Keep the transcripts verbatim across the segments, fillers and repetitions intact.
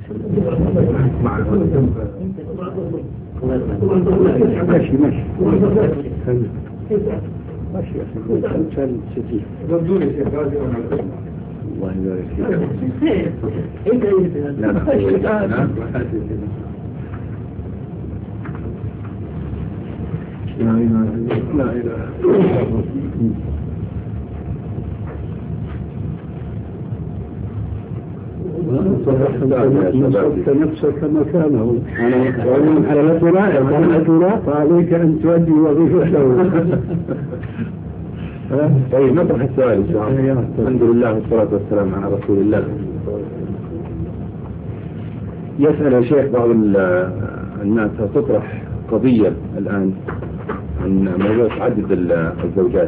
ماشي ماشي ماشي يا أخي كان ستين ردوني شيخ غازي الله يبارك فيك لا لا لا لا إله نصبت نفسك مكانه على الأدراء فعليك أن تؤدي وظيفته. طيب نطرح السؤال الحمد لله والصلاة والسلام على رسول الله. يسأل يا شيخ بعض الناس تطرح قضية الآن عن موضوع تعدد الزوجات،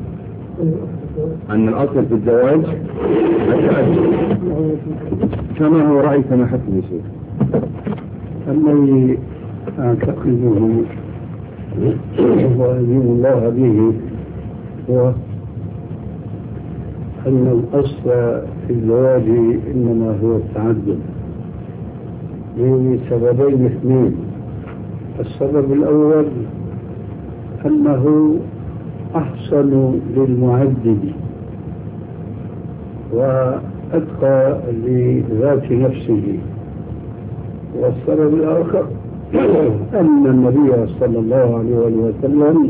أن الأصل في الزواج التعدد، كما هو رأي سماحة الشيخ؟ الذي أعتقده وأدين الله به هو أن الأصل في الزواج إنما هو التعدد لسببين اثنين. السبب الأول أنه أحسن للمعدد وأتقى لذات نفسه. والسبب الآخر أن النبي صلى الله عليه وسلم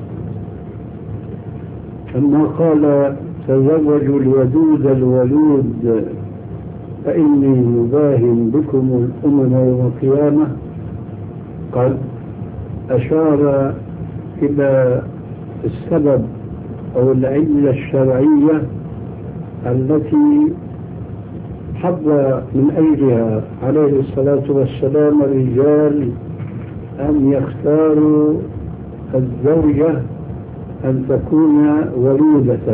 لما قال تزوجوا الودود الولود فإني مباهن بكم الأمم يوم القيامة، قد أشار إلى السبب أو العلة الشرعية التي حض من أجلها عليه الصلاة والسلام الرجال أن يختاروا الزوجة أن تكون ولودة.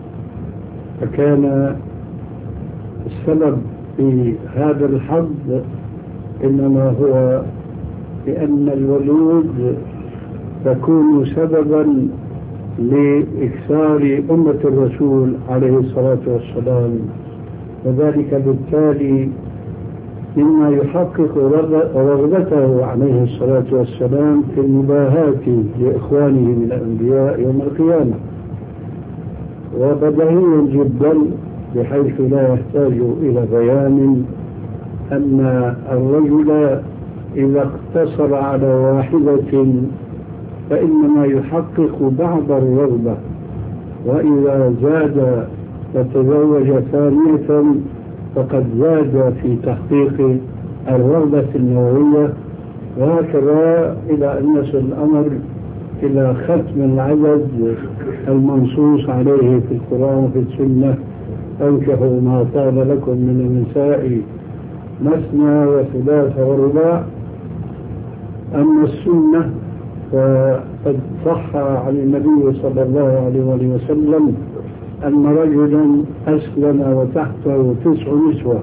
فكان السبب في هذا الحظ إنما هو لأن الولود تكون سببا لإكثار أمة الرسول عليه الصلاة والسلام، وذلك بالتالي مما يحقق رغبته عليه الصلاة والسلام في المباهاة لإخوانه من الأنبياء يوم القيامة. وبديهي جدا بحيث لا يحتاج إلى بيان أن الرجل إذا اقتصر على واحدة فإنما يحقق بعض الرغبة، وإذا زاد وتزوج ثانية فقد زاد في تحقيق الرغبة النووية، وهكذا إلى أن يصل الأمر إلى ختم العدد المنصوص عليه في القرآن وفي السنة: أنكحوا ما طاب لكم من النساء مثنى وثلاث ورباع. أما السنة فقد صح عن النبي صلى الله عليه وسلم أن رجلا أسلم وتحته تسع نسوة،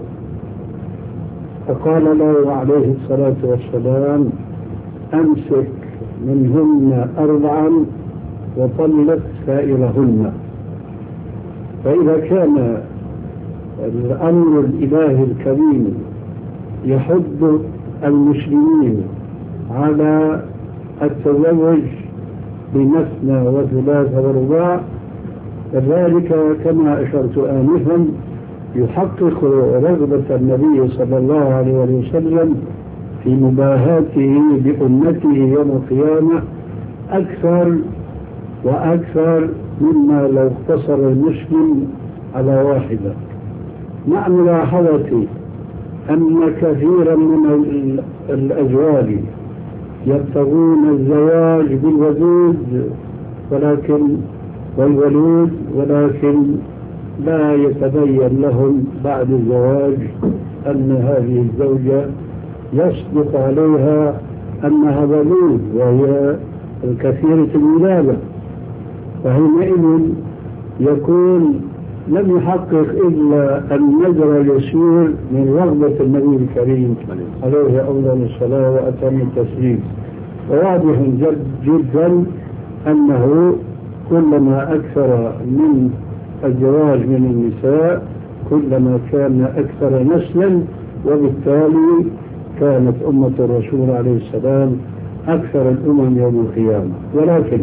فقال له عليه الصلاة والسلام: أمسك منهن أربعا وطلق سائرهن. فإذا كان الأمر الإلهي الكريم يحض المسلمين على التزوج بمثنى وثلاث ورباع، كذلك كما أشرت آنفا يحقق رغبة النبي صلى الله عليه وسلم في مباهاته بأمته يوم القيامة أكثر وأكثر مما لو اقتصر المسلم على واحدة، مع ملاحظة أن كثيرا من الأزواج يبتغون الزواج بالودود ولكن والولود ولكن لا يتبين لهم بعد الزواج أن هذه الزوجة يصدق عليها أنها ولود وهي الكثيرة الولادة، فحينئذ يكون لم يحقق إلا النذر اليسير من رغبة النبي الكريم عليه أفضل الصلاة وأتم التسليم. وواضح جد جدا أنه كلما أكثر من الزواج من النساء كلما كان أكثر نسلا وبالتالي كانت أمة الرسول عليه السلام أكثر الأمم يوم القيامة. ولكن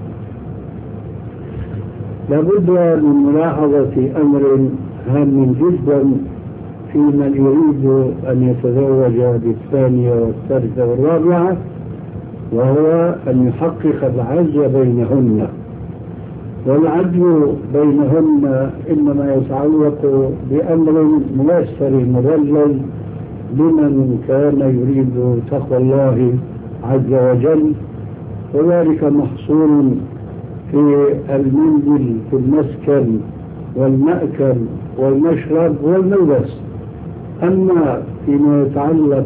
لابد من ملاحظة أمر هام جدا في من يريد أن يتزوج بالثانية والثالثة والرابعة، وهو أن يحقق العدل بينهن. والعدل بينهن إنما يتعلق بأمر ميسر مذلل لمن كان يريد تقوى الله عز وجل، وذلك محصور في المنزل في المسكن والمأكل والمشرب والملبس. أما فيما يتعلق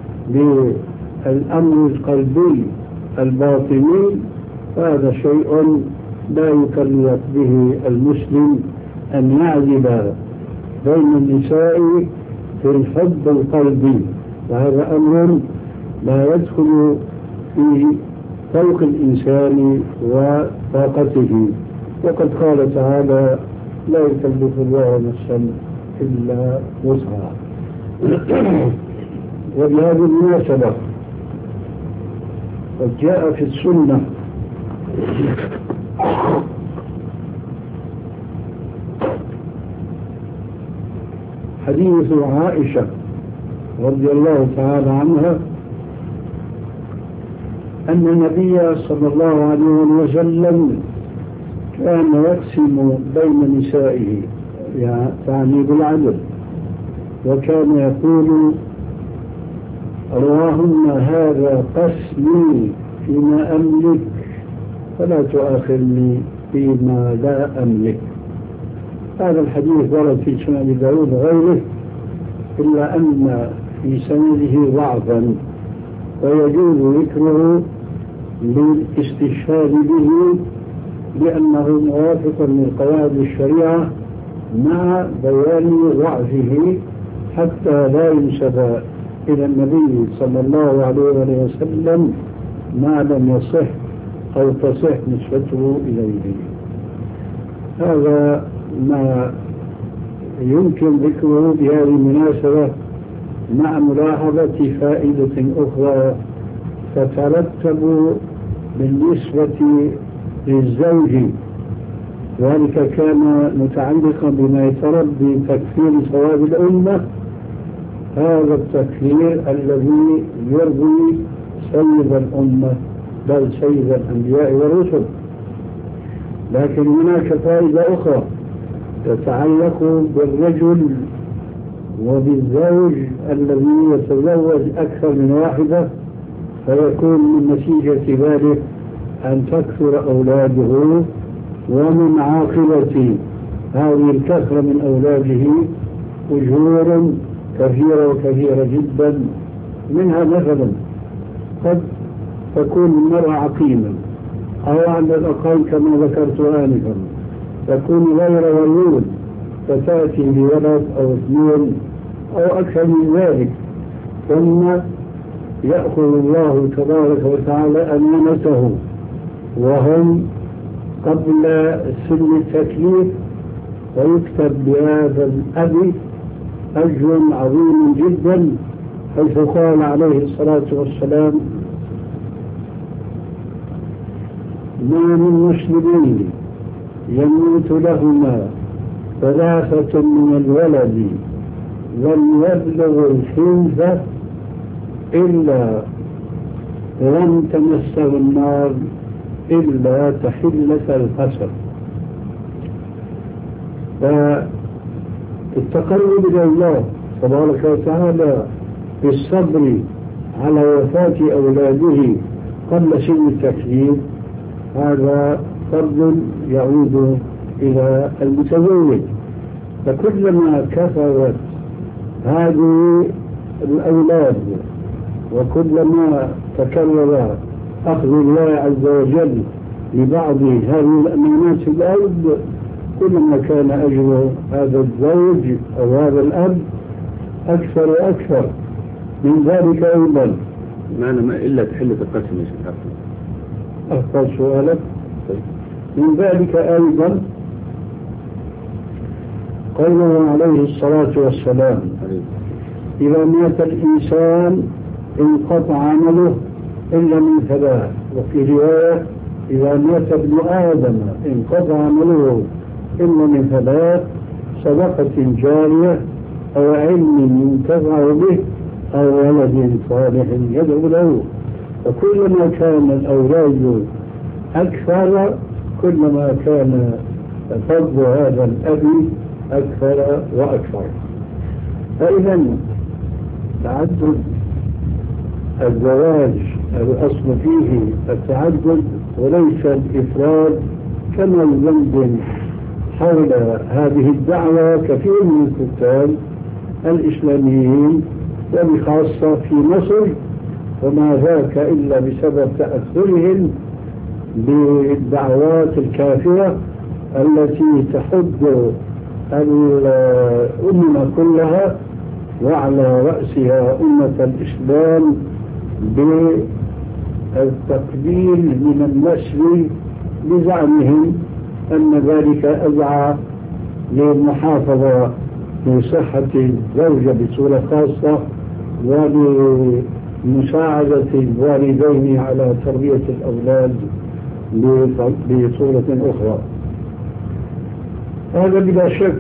بالأمر القلبي الباطني فهذا شيء لا يكلف به المسلم أن يعدل بين النساء في الحب القلبي، وهذا أمر لا يدخل في فوق الإنسان وطاقته. وقد قال تعالى: لا يكلف الله نفسا إلا وسعها. وبهذه المناسبة قد جاء في السنة حديث عائشة رضي الله تعالى عنها أن النبي صلى الله عليه وسلم كان يقسم بين نسائه، يعني بالعدل، وكان يقول: اللهم هذا قسمي فيما أملك فلا تؤاخذني فيما لا أملك. هذا الحديث ورد في سنن أبي داود وغيره، إلا أن في سنده ضعفا، ويجوز ذكره للاستشهاد به لأنه موافق لقواعد الشريعة مع بيان ضعفه، حتى لا ينسب إلى النبي صلى الله عليه وسلم ما لم يصح أو تصح نسبته إليه. هذا ما يمكن ذكره بهذه المناسبة، مع ملاحظة فائدة أخرى تترتب بالنسبة للزوج. ذلك كان متعلقا بما يترتب بتكفير ثواب الأمة، هذا التكفير الذي يرضي سيد الأمة بل سيد الأنبياء والرسل. لكن هناك فائدة أخرى تتعلق بالرجل وبالزوج الذي يتزوج أكثر من واحدة، فيكون من نتيجة ذلك أن تكثر أولاده، ومن عاقبة هذه الكثرة من أولاده أجور كثيرة وكثيرة جدا. منها مثلا قد تكون المرأة عقيمة، أو على الأقل كما ذكرت آنفا تكون غير ولود، فتأتي بولد أو اثنين أو أكثر من ذلك، ثم يأخذ الله تبارك وتعالى أمانته وهم قبل سن التكليف، ويكتب بهذا الأب أجر عظيم جدا، حيث قال عليه الصلاة والسلام: ما من مسلمين يموت لهما ثلاثة من الولد لم يبلغ الحنث إلا لم تمسه النار إلا تحلة القسم. فالتقرب إلى الله تبارك وتعالى بالصبر على وفاة أولاده قبل سن التكليف، هذا فضل يعود إلى المتزوج. فكلما كثرت هذه الأولاد وكلما تكرر أخذ الله عز وجل لبعض هذه الأمانات في الأرض، كلما كان أجر هذا الزوج أو هذا الأب أكثر وأكثر. من ذلك أيضا معنى ما إلا تحلة القسم يا شيخ. أفضل سؤالك. من ذلك أيضا قوله عليه الصلاة والسلام: إذا مات الإنسان انقطع عمله إلا من ثلاث. وفي رواية إذا مات ابن آدم انقطع عمله إلا من ثلاث: صدقة جارية أو علم ينتفع به أو ولد صالح يدعو له. وكلما كان الأولاد أكثر كلما كان فضل هذا الأب أكثر وأكثر. فإذا تعدد الزواج الأصل فيه التعدد وليس الإفراد، كما يدندن حول هذه الدعوة كثير من الكتاب الإسلاميين وبخاصة في مصر، وما ذاك إلا بسبب تأثرهم بالدعوات الكافرة التي تحض الأمة كلها وعلى رأسها أمة الإسلام بالتقليل من النسل بزعمهم أن ذلك أدعى للمحافظة بصحة الزوجة بصورة خاصة ولمساعدة الوالدين على تربية الأولاد بصورة أخرى. هذا بلا شك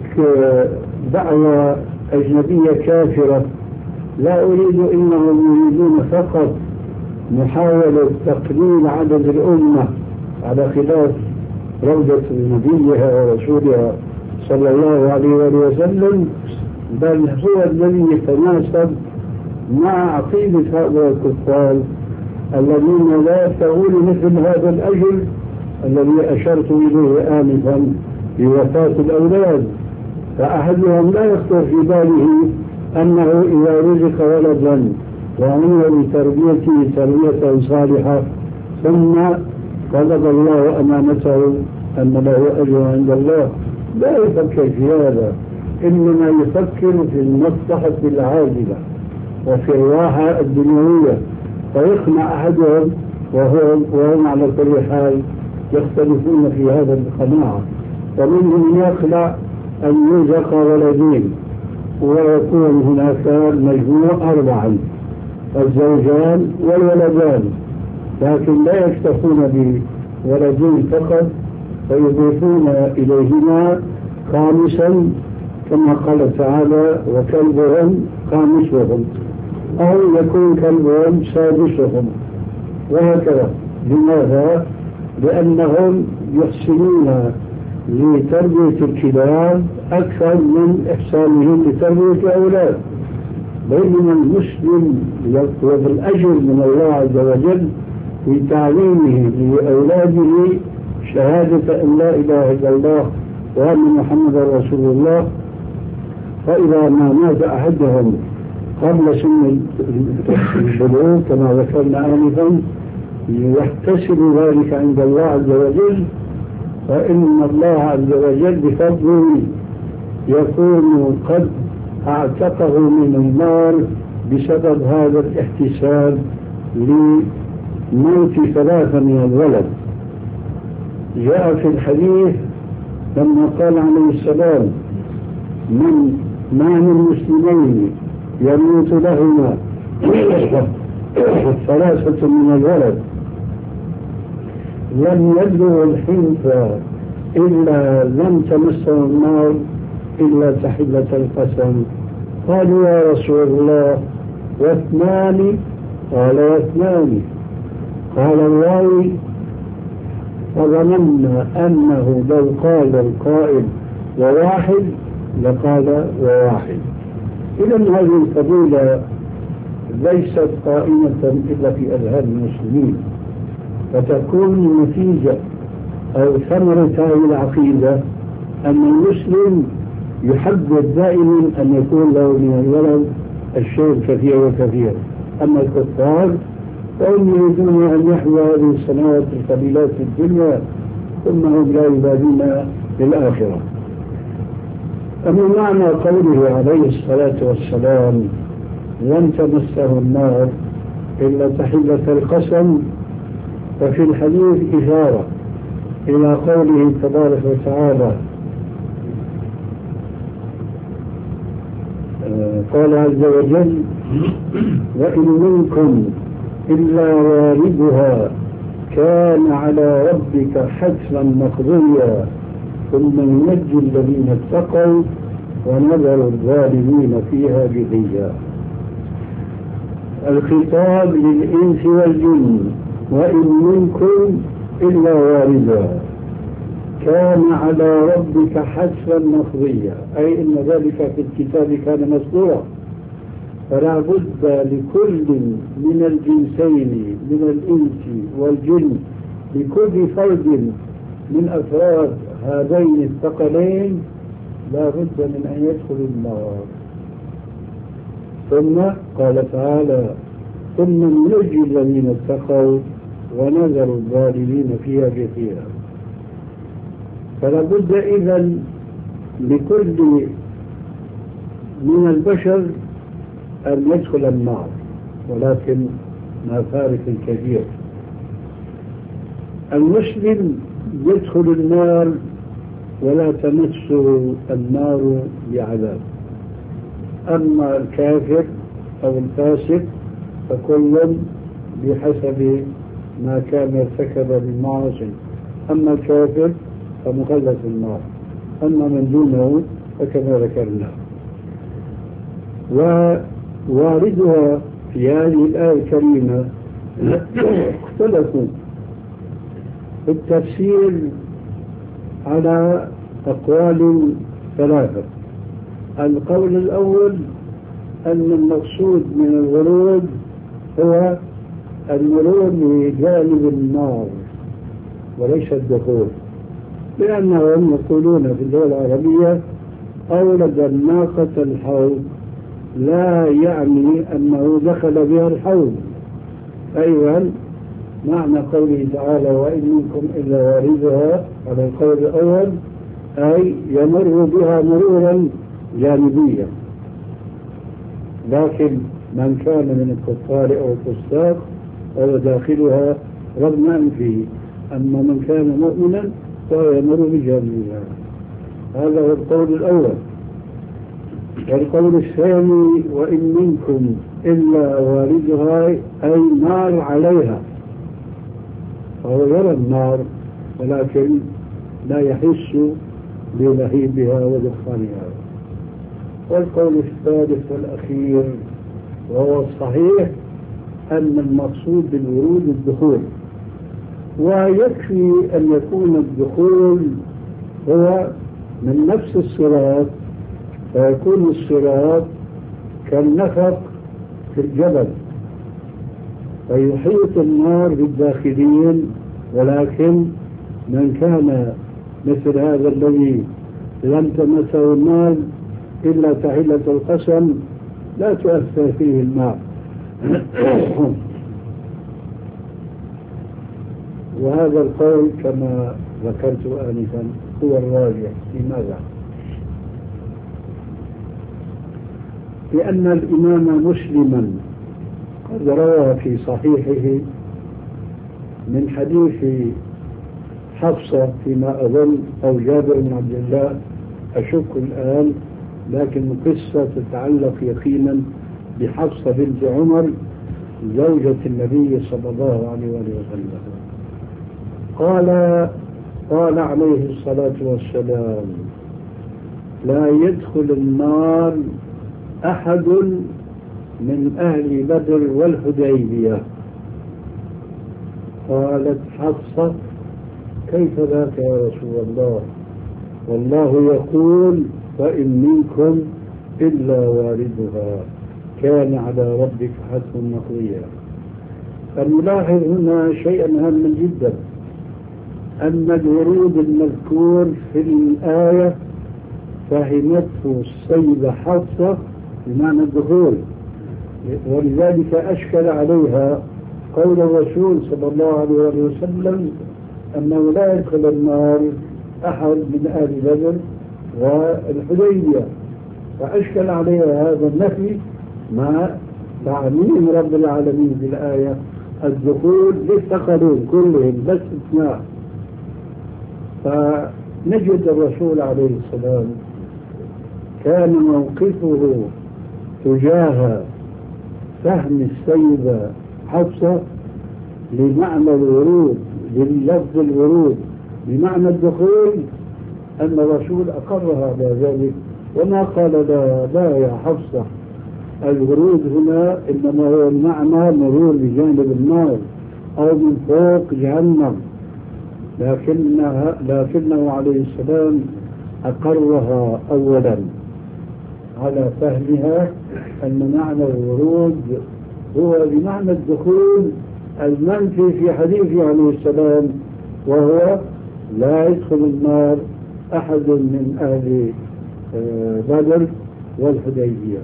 دعوة أجنبية كافرة. لا أريد إنهم يريدون فقط محاولة تقليل عدد الأمة على خلاف روضة نبيها ورسولها صلى الله عليه وسلم، بل هو الذي يتناسب مع عقيدة هؤلاء الكفار الذين لا يبتغون مثل هذا الأجل الذي أشرت إليه آنفا بوفاة الأولاد. فأحدهم لا يخطر في باله أنه إذا رزق ولدا وعمل بتربيته تربية صالحة ثم قبض الله أمانته أن له أجر عند الله، لا يفكر في هذا، إنما يفكر في المصلحة العاجلة وفي الراحة الدنيوية. فيقنع أحدهم وهم, وهم على كل حال يختلفون في هذا القناعة. ومنهم يخلع أن يرزق ولدين ويكون هناك مجموع أربعا: الزوجان والولدان، لكن لا يكتفون بولدين فقط فيضيفون إليهما خامسا كما قال تعالى: وكلبهم خامسهم، أو يكون كلبهم سادسهم، وهكذا. لماذا؟ لأنهم يحسنون لتربية الكلاب أكثر من إحسانهم لتربية الأولاد. بينما المسلم يطلب الأجر من الله عز وجل في تعليمه لأولاده شهادة أن لا إله إلا الله وأن محمد رسول الله. فإذا ما مات أحدهم قبل سن البلوغ كما ذكرنا آنفا يحتسب ذلك عند الله عز وجل، فإن الله عز وجل بفضله يكون قد اعتقه من النار بسبب هذا الاحتساب لموت ثلاثة من الولد. جاء في الحديث لما قال عليه السلام: من ما من مسلمين يموت لهما ثلاثة من الولد لم يبلغ الحنف إلا لم تمسه النار إلا تحلة القسم. قالوا: يا رسول الله واثنان؟ قال: واثنان. قال الراوي: فظننا أنه لو قال القائل وواحد لقال وواحد. إذن هذه الفضيلة ليست قائمة إلا في أذهان المسلمين، فتكون نتيجة أو ثمرة هذه العقيدة أن المسلم يحدد دائما أن يكون له من الولد الشيء الكثير والكثير. أما الكفار فهم يريدون أن يحيوا هذه السنوات القليلات في الدنيا ثم هم لا يبالون بالآخرة. أما معنى قوله عليه الصلاة والسلام: لن تمسه النار إلا تحلة القسم، ففي الحديث إشارة إلى قوله تبارك وتعالى: قال عز وجل وإن منكم إلا واردها كان على ربك حتما مقضيا ثم ننجي الذين اتقوا ونذر الظالمين فيها جثيا. الخطاب للإنس والجن وإن منكم إلا واردها كان على ربك حتما مقضيا، أي إن ذلك في الكتاب كان مسطورا، فلا بد لكل من الجنسين من الإنس والجن لكل فرد من أفراد هذين الثقلين لا بد من أن يدخل النار. ثم قال تعالى ثم ننجي الذين اتقوا ونذر الظالمين فيها جثيا. فلا بد إذن لكل من البشر أن يدخل النار، ولكن مع فارق كبير. المسلم يدخل النار ولا تمسه النار بعذاب، أما الكافر أو الفاسق فكل بحسب ما كان ارتكب من معاصي، أما الكافر فمخلد في النار، أما من دونه فكما ذكرنا. وواردها في هذه الآية الكريمة اختلفوا في التفسير على أقوال ثلاثة. القول الأول أن المقصود من الورود هو المرور بجانب النار وليس الدخول، لأنهم يقولون في الدولة العربية أورد الناقة الحوض لا يعني أنه دخل بها الحوض. أيضا معنى قوله تعالى وإن منكم إلا واردها على القول الأول أي يمر بها مرورا جانبيا، لكن من كان من الكفار أو الفساق فهو داخلها رغم أنفه، أما من كان مؤمنا فهو يمر بجانبها. هذا هو القول الأول. والقول الثاني وإن منكم إلا واردها أي نار عليها، فهو يرى النار ولكن لا يحس بلهيبها ودخانها. والقول الثالث والأخير وهو الصحيح أن المقصود بالورود الدخول، ويكفي أن يكون الدخول هو من نفس الصراط، فيكون الصراط كالنفق في الجبل فيحيط النار بالداخلين، ولكن من كان مثل هذا الذي لم تمسه النار إلا تحلة القسم لا تؤثر فيه الماء. وهذا القول كما ذكرت آنفا هو الراجح. لماذا؟ لأن الإمام مسلما قد روى في صحيحه من حديث حفصة فيما أظن أو جابر بن عبد الله أشك الآن، لكن قصة تتعلق يقينا بحفصة بنت عمر زوجة النبي صلى الله عليه وسلم. قال قال عليه الصلاة والسلام لا يدخل النار أحد من أهل بدر والحديبية. قالت حفصة كيف ذاك يا رسول الله؟ والله يقول فإن منكم إلا واردها كان على ربك حتما مقضيا. فنلاحظ هنا شيئا هاما جدا، أن الورود المذكور في الآية فهمته السيدة حفصة بمعنى الدخول، ولذلك أشكل عليها قول الرسول صلى الله عليه وسلم أنه لا يدخل النار أحد من أهل بدر والحديبية، فأشكل عليها هذا النفي مع تعميم رب العالمين في الآية الدخول للثقلين كلهم بس استثناء. فنجد الرسول عليه السلام كان موقفه تجاه فهم السيدة حفصة لمعنى الورود، للفظ الورود بمعنى الدخول، أن الرسول أقرها على ذلك وما قال لا, لا يا حفصة الورود هنا إنما هو المعنى مرور بجانب النار أو من فوق جهنم، لكنها لكنه عليه السلام أقرها أولا على فهمها أن معنى الورود هو بمعنى الدخول المنفي في حديثه عليه السلام، وهو لا يدخل النار أحد من أهل بدر والحديبية.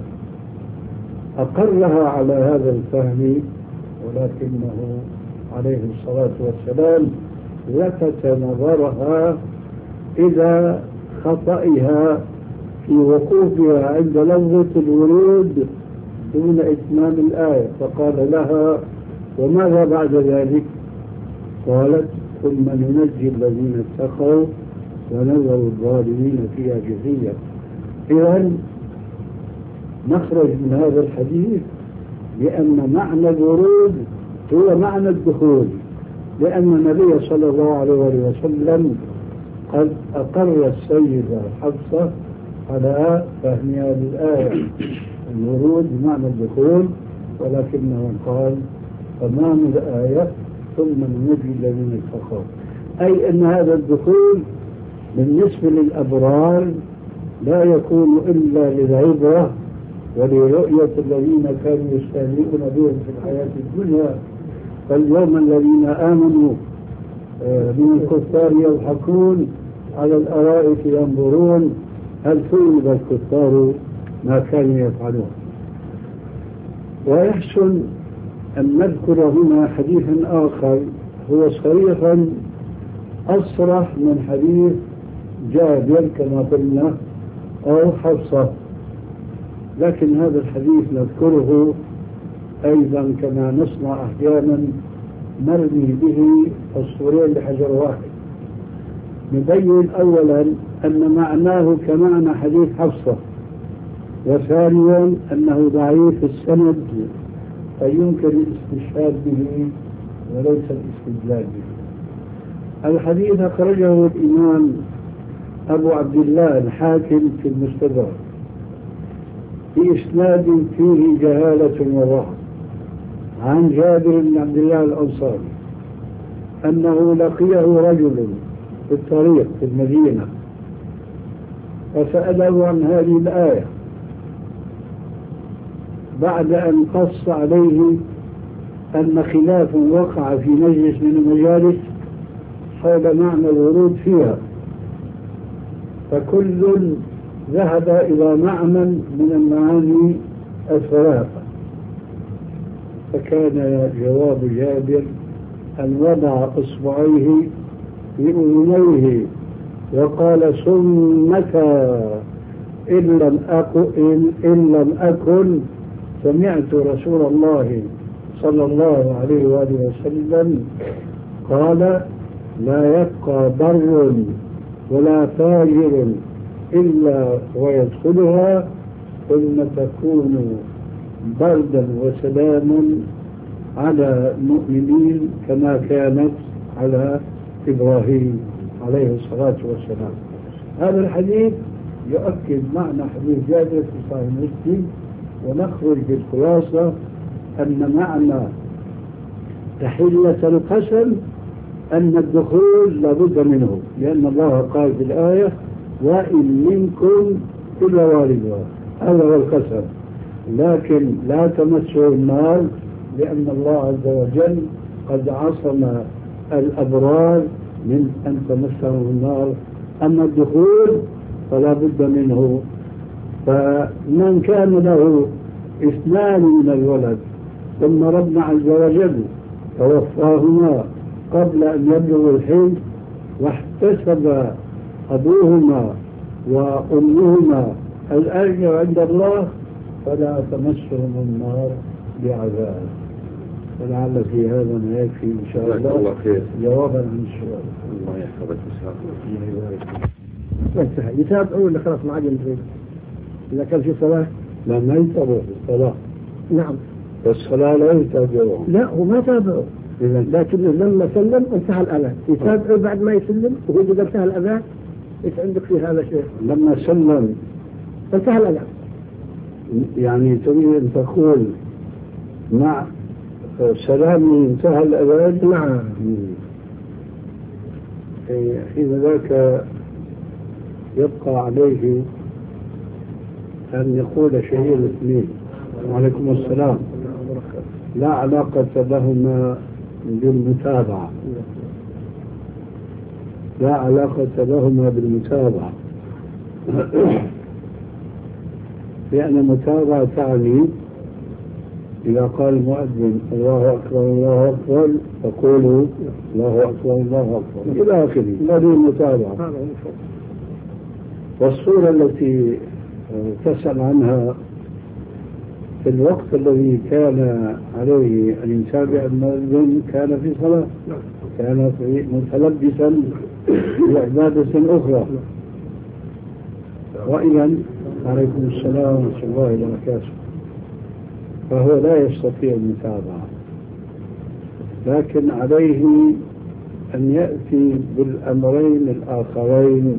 أقرها على هذا الفهم، ولكنه عليه الصلاة والسلام لفت نظرها إلى خطئها في وقوفها عند لفظة الورود دون إتمام الآية، فقال لها وماذا بعد ذلك؟ قالت ثم ننجي الذين اتقوا ونذر الظالمين فيها جثيا. إذن نخرج من هذا الحديث بأن معنى الورود هو معنى الدخول، لأن النبي صلى الله عليه وسلم قد أقر السيدة حفصة على فهمها للآية الورود بمعنى الدخول، ولكنه قال تمام الآية ثم ننجي الذين اتقوا، أي أن هذا الدخول بالنسبة للأبرار لا يكون إلا للعبرة ولرؤية الذين كانوا يستهزئون بهم في الحياة الدنيا، فاليوم الذين آمنوا من الكفار يضحكون على الأرائك ينظرون هل ثوب الكفار ما كانوا يفعلون. ويحسن أن نذكر هنا حديثا آخر هو صريحا أصرح من حديث جابر كما قلنا أو حفصة، لكن هذا الحديث نذكره أيضا كما نصنع أحيانا نرمي به الصورين بحجر واحد. نبين أولا أن معناه كمعنى حديث حفصة، وثانيا أنه ضعيف السند فيمكن الاستشهاد به وليس الاستدلال به. الحديث أخرجه الإمام أبو عبد الله الحاكم في المستدرك بإسناد فيه جهالة وضعف عن جابر بن عبد الله الأنصاري أنه لقيه رجل في الطريق في المدينة فسأله عن هذه الآية بعد أن قص عليه أن خلاف وقع في مجلس من المجالس حول معنى الورود فيها، فكل ذهب إلى معنى من المعاني الثلاثة، فكان جواب جابر أن وضع إصبعيه في أذنيه وقال سمك إن لم أكن, إن لم أكن سمعت رسول الله صلى الله عليه وآله وسلم قال لا يبقى بر ولا فاجر إلا ويدخلها ثم تكون بردا وسلام على المؤمنين كما كانت على إبراهيم عليه الصلاة والسلام. هذا الحديث يؤكد معنى حديث جابر في صحيح مسلم، ونخرج بالخلاصة أن معنى تحلة القسم أن الدخول لابد منه، لأن الله قال في الآية وإن منكم إلا واردها، هذا هو القسم، لكن لا تمسوا النار لأن الله عز وجل قد عصم الأبرار من أن تمسهم النار. أما الدخول فلا بد منه، فمن كان له اثنان من الولد ثم ربنا عز وجل توفاهما قبل أن يبلغوا الحلم واحتسب أبوهما وأمهما الأجر عند الله فلا تمسهم النار بعذاب. ولعل في هذا ما يكفي إن شاء الله, الله جوابا عن السؤال. الله يحفظك انتهى يتابعوا ولا خلاص ما عاد ينتهي؟ إذا كان في صلاة لا ما يتابعه في الصلاة. نعم. والصلاة لا يتابعه. لا هو ما تابعه، لكن لما سلم انتهى الأذان، يتابعه بعد ما يسلم وهو إذا انتهى الأذان. إيش عندك في هذا شيء؟ لما سلم انتهى الأذان. يعني تريد أن تقول مع سلامي انتهى الأذان؟ نعم. حين ذاك يبقى عليه أن يقول شيء الاثنين. وعليكم السلام. لا علاقة لهما بالمتابعة، لا علاقة لهما بالمتابعة لأن المتابعة تعني إذا قال المؤذن الله أكبر الله أكبر تقولوا الله أكبر الله أكبر إلى آخره. هذه المتابعة. والصورة التي تسأل عنها في الوقت الذي كان عليه أن يتابع المؤذن كان في صلاة، كان متلبسا بعبادة أخرى. وإذا عليكم السلام ورحمة الله وبركاته، فهو لا يستطيع المتابعة، لكن عليه أن يأتي بالأمرين الآخرين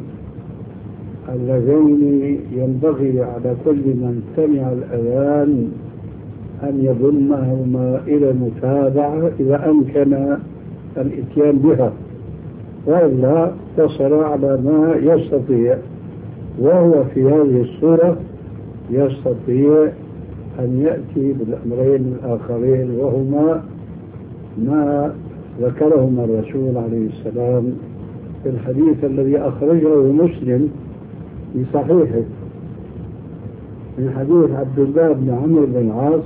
اللذين ينبغي على كل من سمع الأذان أن يضمهما إلى المتابعة إذا أمكن الإتيان بها، وإلا اقتصر على ما يستطيع. وهو في هذه الصورة يستطيع أن يأتي بالأمرين الآخرين، وهما ما ذكرهما الرسول عليه السلام في الحديث الذي أخرجه مسلم في صحيحه من حديث عبد الله بن عمرو بن العاص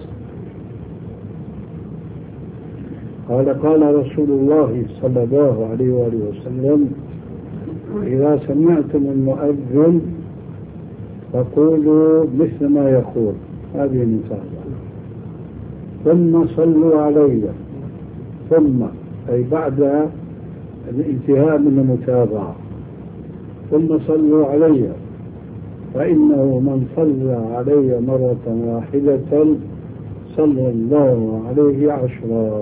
قال قال رسول الله صلى الله عليه وآله وسلم إذا سمعتم المؤذن فقولوا مثل ما يقول، هذه المتابعة. ثم صلوا علي، ثم أي بعد الانتهاء من المتابعة، ثم صلوا علي فإنه من صلى علي مرة واحدة صلى الله عليه عشرا.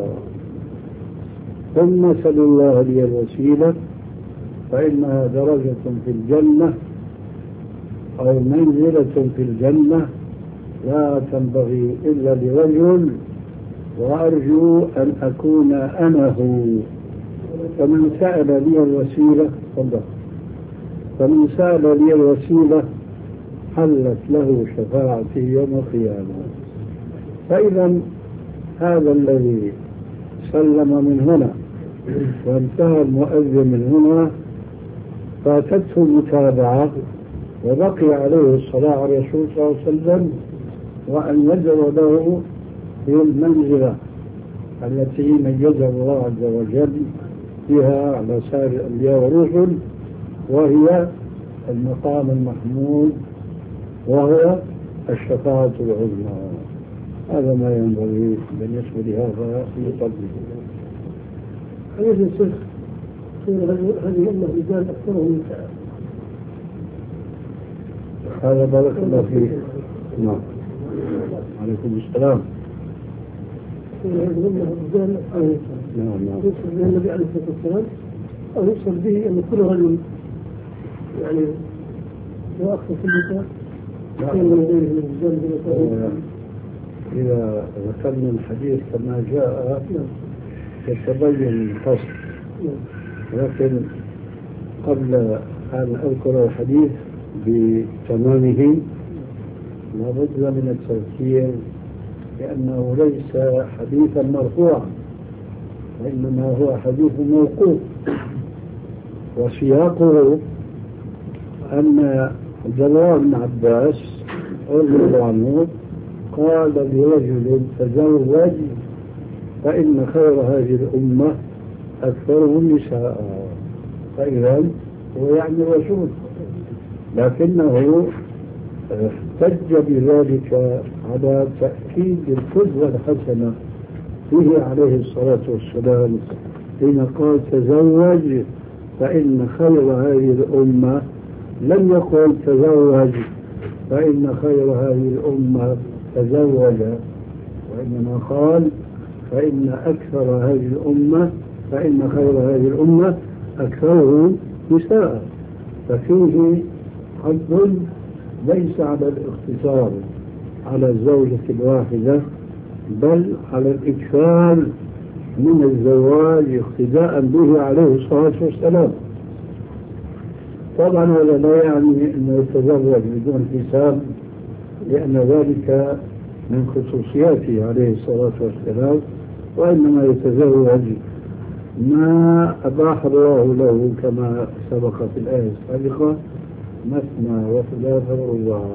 ثم سلوا الله لي الوسيلة فإنها درجة في الجنة أو منزلة في الجنة لا تنبغي إلا لرجل وأرجو أن أكون أنا هو. فمن سأل لي الوسيلة صدق، فمن سأل لي الوسيلة حلت له شفاعتي يوم القيامة. فإذا هذا الذي سلم من هنا وانتهى المؤذن من هنا فاتته المتابعة وبقي عليه الصلاة على الرسول صلى الله عليه وسلم وأن يدعو له في المنزلة التي ميزه الله عز وجل بها على سائر الأنبياء والرسل، وهي المقام المحمود وهو الشفاعة العظمى. هذا ما ينبغي بالنسبة لهذا المطبق. حديث الشيخ هذه الأمة رجال أكثرهم من ساعة. هذا بارك الله فيك. نعم. عليكم السلام. هذه الأمة رجال أكثرهم من ساعة. نعم نعم. يوصل به النبي عليه الصلاة والسلام أو يوصل به أن كل رجل يعني هو أكثر في النساء كان من غيره من الرجال. إذا ذكرنا الحديث كما جاء يتبين الفصل، لكن قبل أن أذكر الحديث بتمامه لابد من التذكير لأنه ليس حديثا مرفوعا وإنما هو حديث موقوف، وسياقه أن عبد الله بن عباس رضي الله عنه قال لرجل تزوج فإن خير هذه الأمة أكثرهم نساء. فإذا هو يعني الرسول، لكنه احتج بذلك على تأكيد القدوة الحسنة فيه عليه الصلاة والسلام حين قال تزوج فإن خير هذه الأمة، لم يقل تزوج فإن خير هذه الأمة تزوج، وإنما قال فإن أكثر هذه الأمة فإن خير هذه الأمة أكثرهم نساء. ففيه حد ليس على الاقتصار على الزوجة الواحدة، بل على الإكثار من الزواج اقتداء به عليه الصلاة والسلام. طبعا هذا لا يعني أنه يتزوج بدون حساب، لأن ذلك من خصوصياته عليه الصلاة والسلام، وإنما يتزوج ما أباح الله له كما سبق في الآية السابقة: مثنى وثلاث ورباع.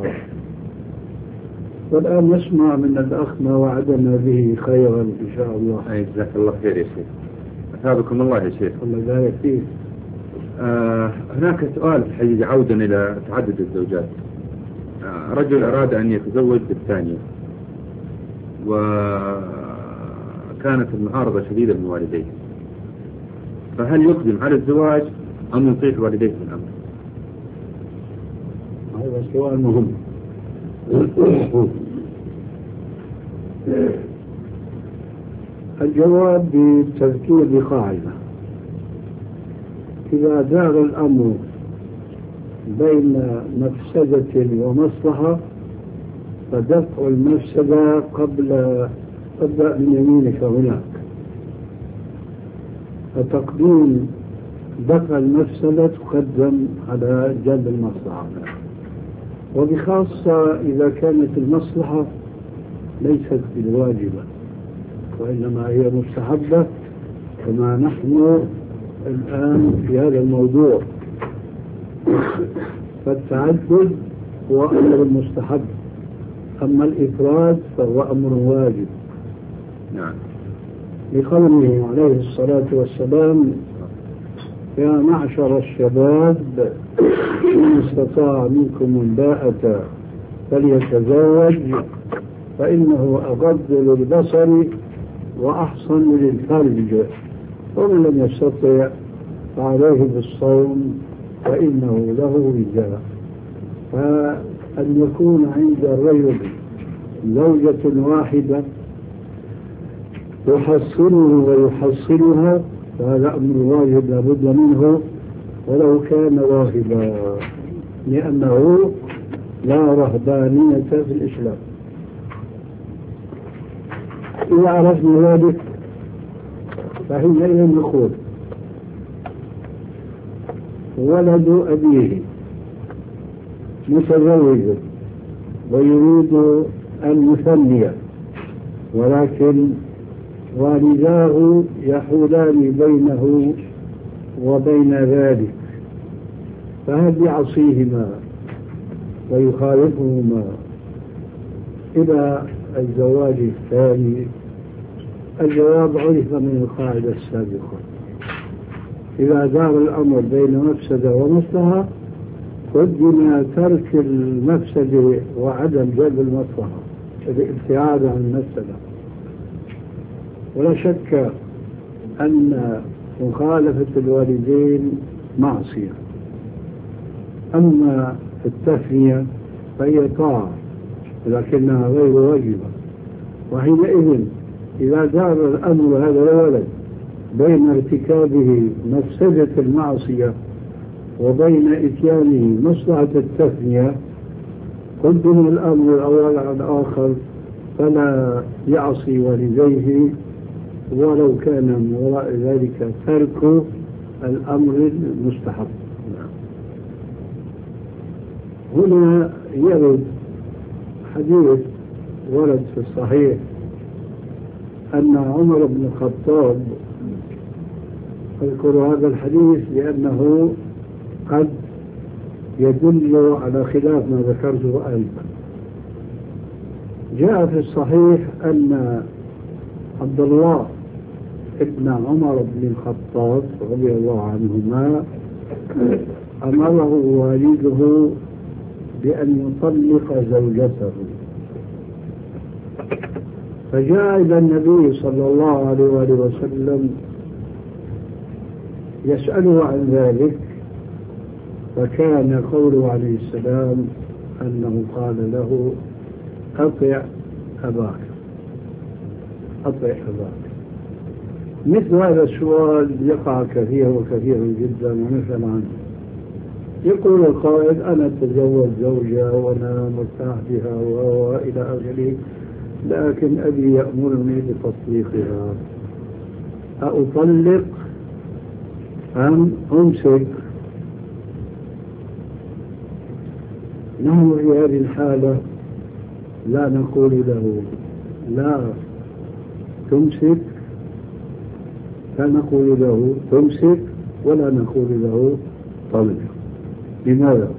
والآن نسمع من الأخ ما وعدنا به خيرا إن شاء الله. جزاك الله خير يا شيخ. أثابكم الله يا شيخ. الله يبارك فيك. آه هناك سؤال حقيقي عودا إلى تعدد الزوجات. آه رجل أراد أن يتزوج بالثانية، وكانت المعارضة شديدة من والديه، فهل يقدم على الزواج أم يطيع والديه في الأمر؟ هذا سؤال مهم. الجواب بالتذكير بقاعدة: إذا دار الأمر بين مفسدة ومصلحة فدفع المفسدة قبل ابدأ من يمينك هناك، فتقديم دفع المفسدة تقدم على جلب المصلحة، وبخاصة إذا كانت المصلحة ليست بالواجبة وإنما هي مستحبة، كما نحن الآن في هذا الموضوع. فالتعدد هو أمر مستحب، أما الإفراد فهو أمر واجب. نعم. لقوله عليه الصلاة والسلام: يا معشر الشباب من استطاع منكم الباءة فليتزوج فإنه أغض للبصر وأحصن للفرج، ومن لم يستطع فعليه بالصوم فإنه له وجاء. فأن يكون عند الرجل زوجة واحدة يحصنه ويحصنها فهذا أمر واجب لابد منه ولو كان راهبا، لأنه لا رهبانية في الإسلام. إذا عرفنا ذلك فحينئذ نقول: ولد أبيه متزوج ويريد أن يثني، ولكن والداه يحولان بينه وبين ذلك، فهل يعصيهما ويخالفهما إلى الزواج الثاني؟ الجواب عرف من القاعدة السابقة: إذا دار الأمر بين مفسدة ومصلحة قدم ترك المفسدة وعدم جلب المصلحة، الابتعاد عن المفسدة. ولا شك أن مخالفة الوالدين معصية، أما التثنية فهي طاعة لكنها غير واجبة. وحينئذ إذا دار الأمر هذا الولد بين ارتكابه مفسدة المعصية وبين إتيانه مصلحة التثنية قدم الأمر الأول على الآخر، فلا يعصي والديه ولو كان من وراء ذلك ترك الأمر المستحب. هنا يرد حديث ورد في الصحيح أن عمر بن الخطاب، أذكر هذا الحديث لأنه قد يدل على خلاف ما ذكرته أيضا. جاء في الصحيح أن عبد الله ابن عمر بن الخطاب رضي الله عنهما أمره والده بأن يطلق زوجته، فجاء إلى النبي صلى الله عليه وآله وسلم يسأله عن ذلك، فكان قوله عليه السلام: أنه قال له أطع أباك أطع أباك. مثل هذا السؤال يقع كثير وكثير جدا. ومثلا يقول القائل أنا أتزوج زوجة وأنا مرتاح بها وإلى آخره، لكن أبي يأمرني بتطليقها، أطلق أم أمسك؟ نحن في هذه الحالة لا نقول له لا تمسك، لا نقول له تمسك ولا نقول له طلق. لماذا؟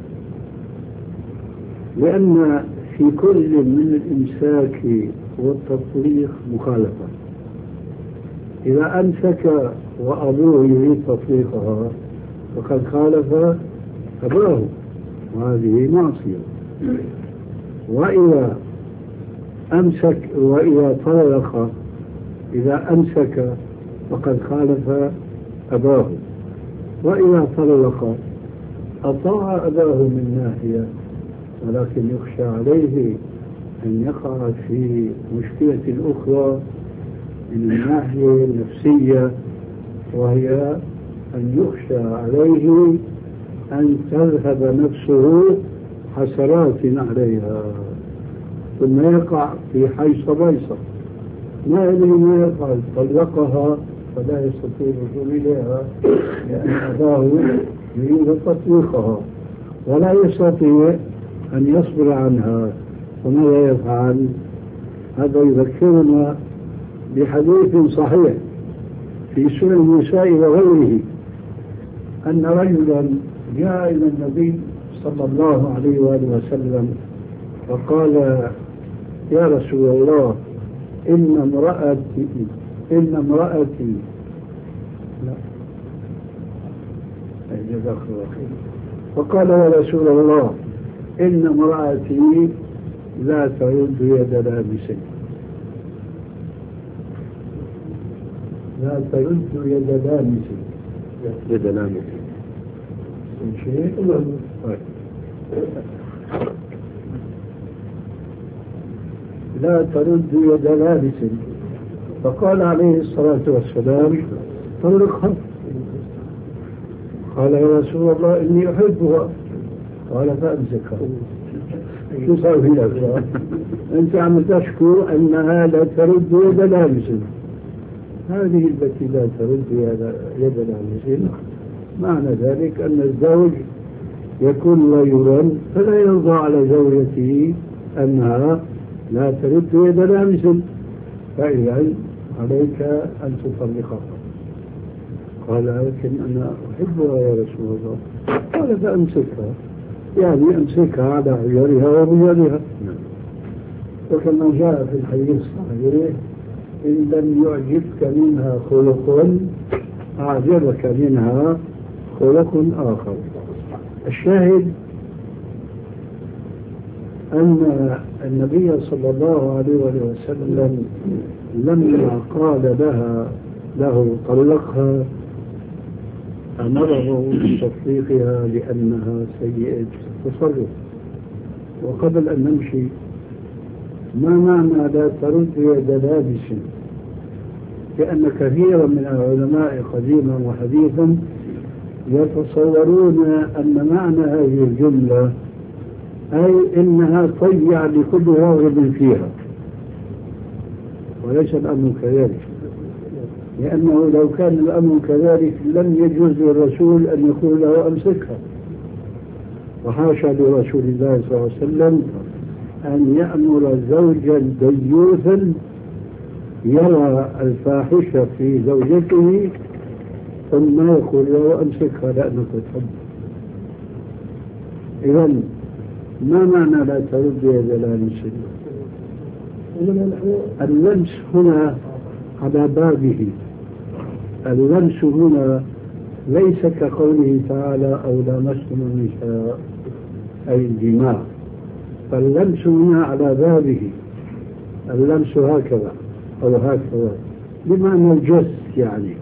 لأن في كل من الإمساك والتطليق مخالفة. إذا أمسك وأبوه يريد تطليقها فقد خالف أباه، وهذه معصية. وإذا أمسك وإذا طلق إذا أمسك فقد خالف أباه، وإذا طلق أطاع أباه من ناحية، ولكن يخشى عليه أن يقع في مشكلة أخرى من الناحية النفسية، وهي أن يخشى عليه أن تذهب نفسه حسرات عليها ثم يقع في حيص بيصة ما يدري ما يفعل. طلقها فلا يستطيع الوصول إليها لأن أباه يريد تطليقها ولا يستطيع أن يصبر عنها، وماذا يفعل؟ هذا يذكرنا بحديث صحيح في سنن النساء وغيره أن رجلا جاء إلى النبي صلى الله عليه وآله وسلم فقال: يا رسول الله، إن امرأتي إن امرأتي لا فقال: يا رسول الله، إن امرأتي لا ترد يد لامس لا ترد يد لامس يد لامس شيء لا ترد يد لابس. فقال عليه الصلاة والسلام: طلقها. قال: يا رسول الله، إني أحبها. قال: فأمسكها. شو صار فيها؟ أنت عم تشكو أنها لا ترد يد لابس. هذه التي لا ترد يد لابس معنى ذلك أن الزوج يكون غيورا فلا يرضى على زوجته أنها لا ترد يد لامس، فإذا عليك أن تطلقها. قال: لكن أنا أحبها يا رسول الله. قال: فأمسكها، يعني أمسكها على عيارها وبيارها. وكما جاء في الحديث الصحيح: إن لم يعجبك منها خلق أعجبك منها خلق آخر. الشاهد أن النبي صلى الله عليه وسلم لما قال لها له طلقها أمره بتطليقها لأنها سيئة تصرف. وقبل أن نمشي، ما معنى لا ترد يد لابس؟ لأن كثيرا من العلماء قديما وحديثا يتصورون أن معنى هذه الجملة أي إنها طيع لكل راغب فيها، وليس الأمر كذلك. لأنه لو كان الأمر كذلك لم يجوز للرسول أن يقول له أمسكها، وحاشا لرسول الله صلى الله عليه وسلم أن يأمر زوجا ديوثا يرى الفاحشة في زوجته ثم يقول له أمسكها لأنك تحب. إذن ما معنى لا ترد يد لامس؟ اللمس هنا على بابه. اللمس هنا ليس كقوله تعالى: أو لامستم النساء أي الجماع، فاللمس هنا على بابه. اللمس هكذا أو هكذا بمعنى الجس يعني.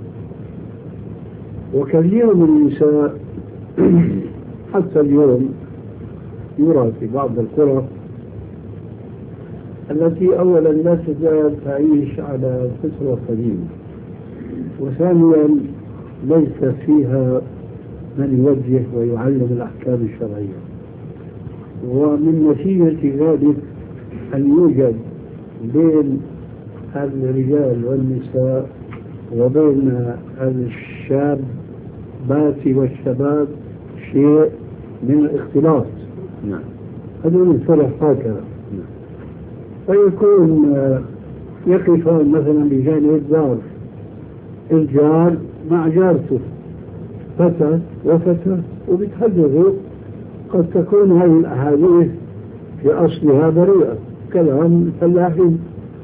وكثير من النساء حتى اليوم يرى في بعض القرى التي أولا لا تزال تعيش على فطرة قديمة، وثانيا ليس فيها من يوجه ويعلم الأحكام الشرعية. ومن نتيجة ذلك أن يوجد بين الرجال والنساء وبين الشابات والشباب شيء من الاختلاط. نعم. هذول الفرح هكذا. فيكون يقفان مثلا بجانب الدار الجار مع جارته، فتى وفتى، وبيتحدثوا. قد تكون هذه الأحاديث في أصلها بريئة، كلام الفلاحين،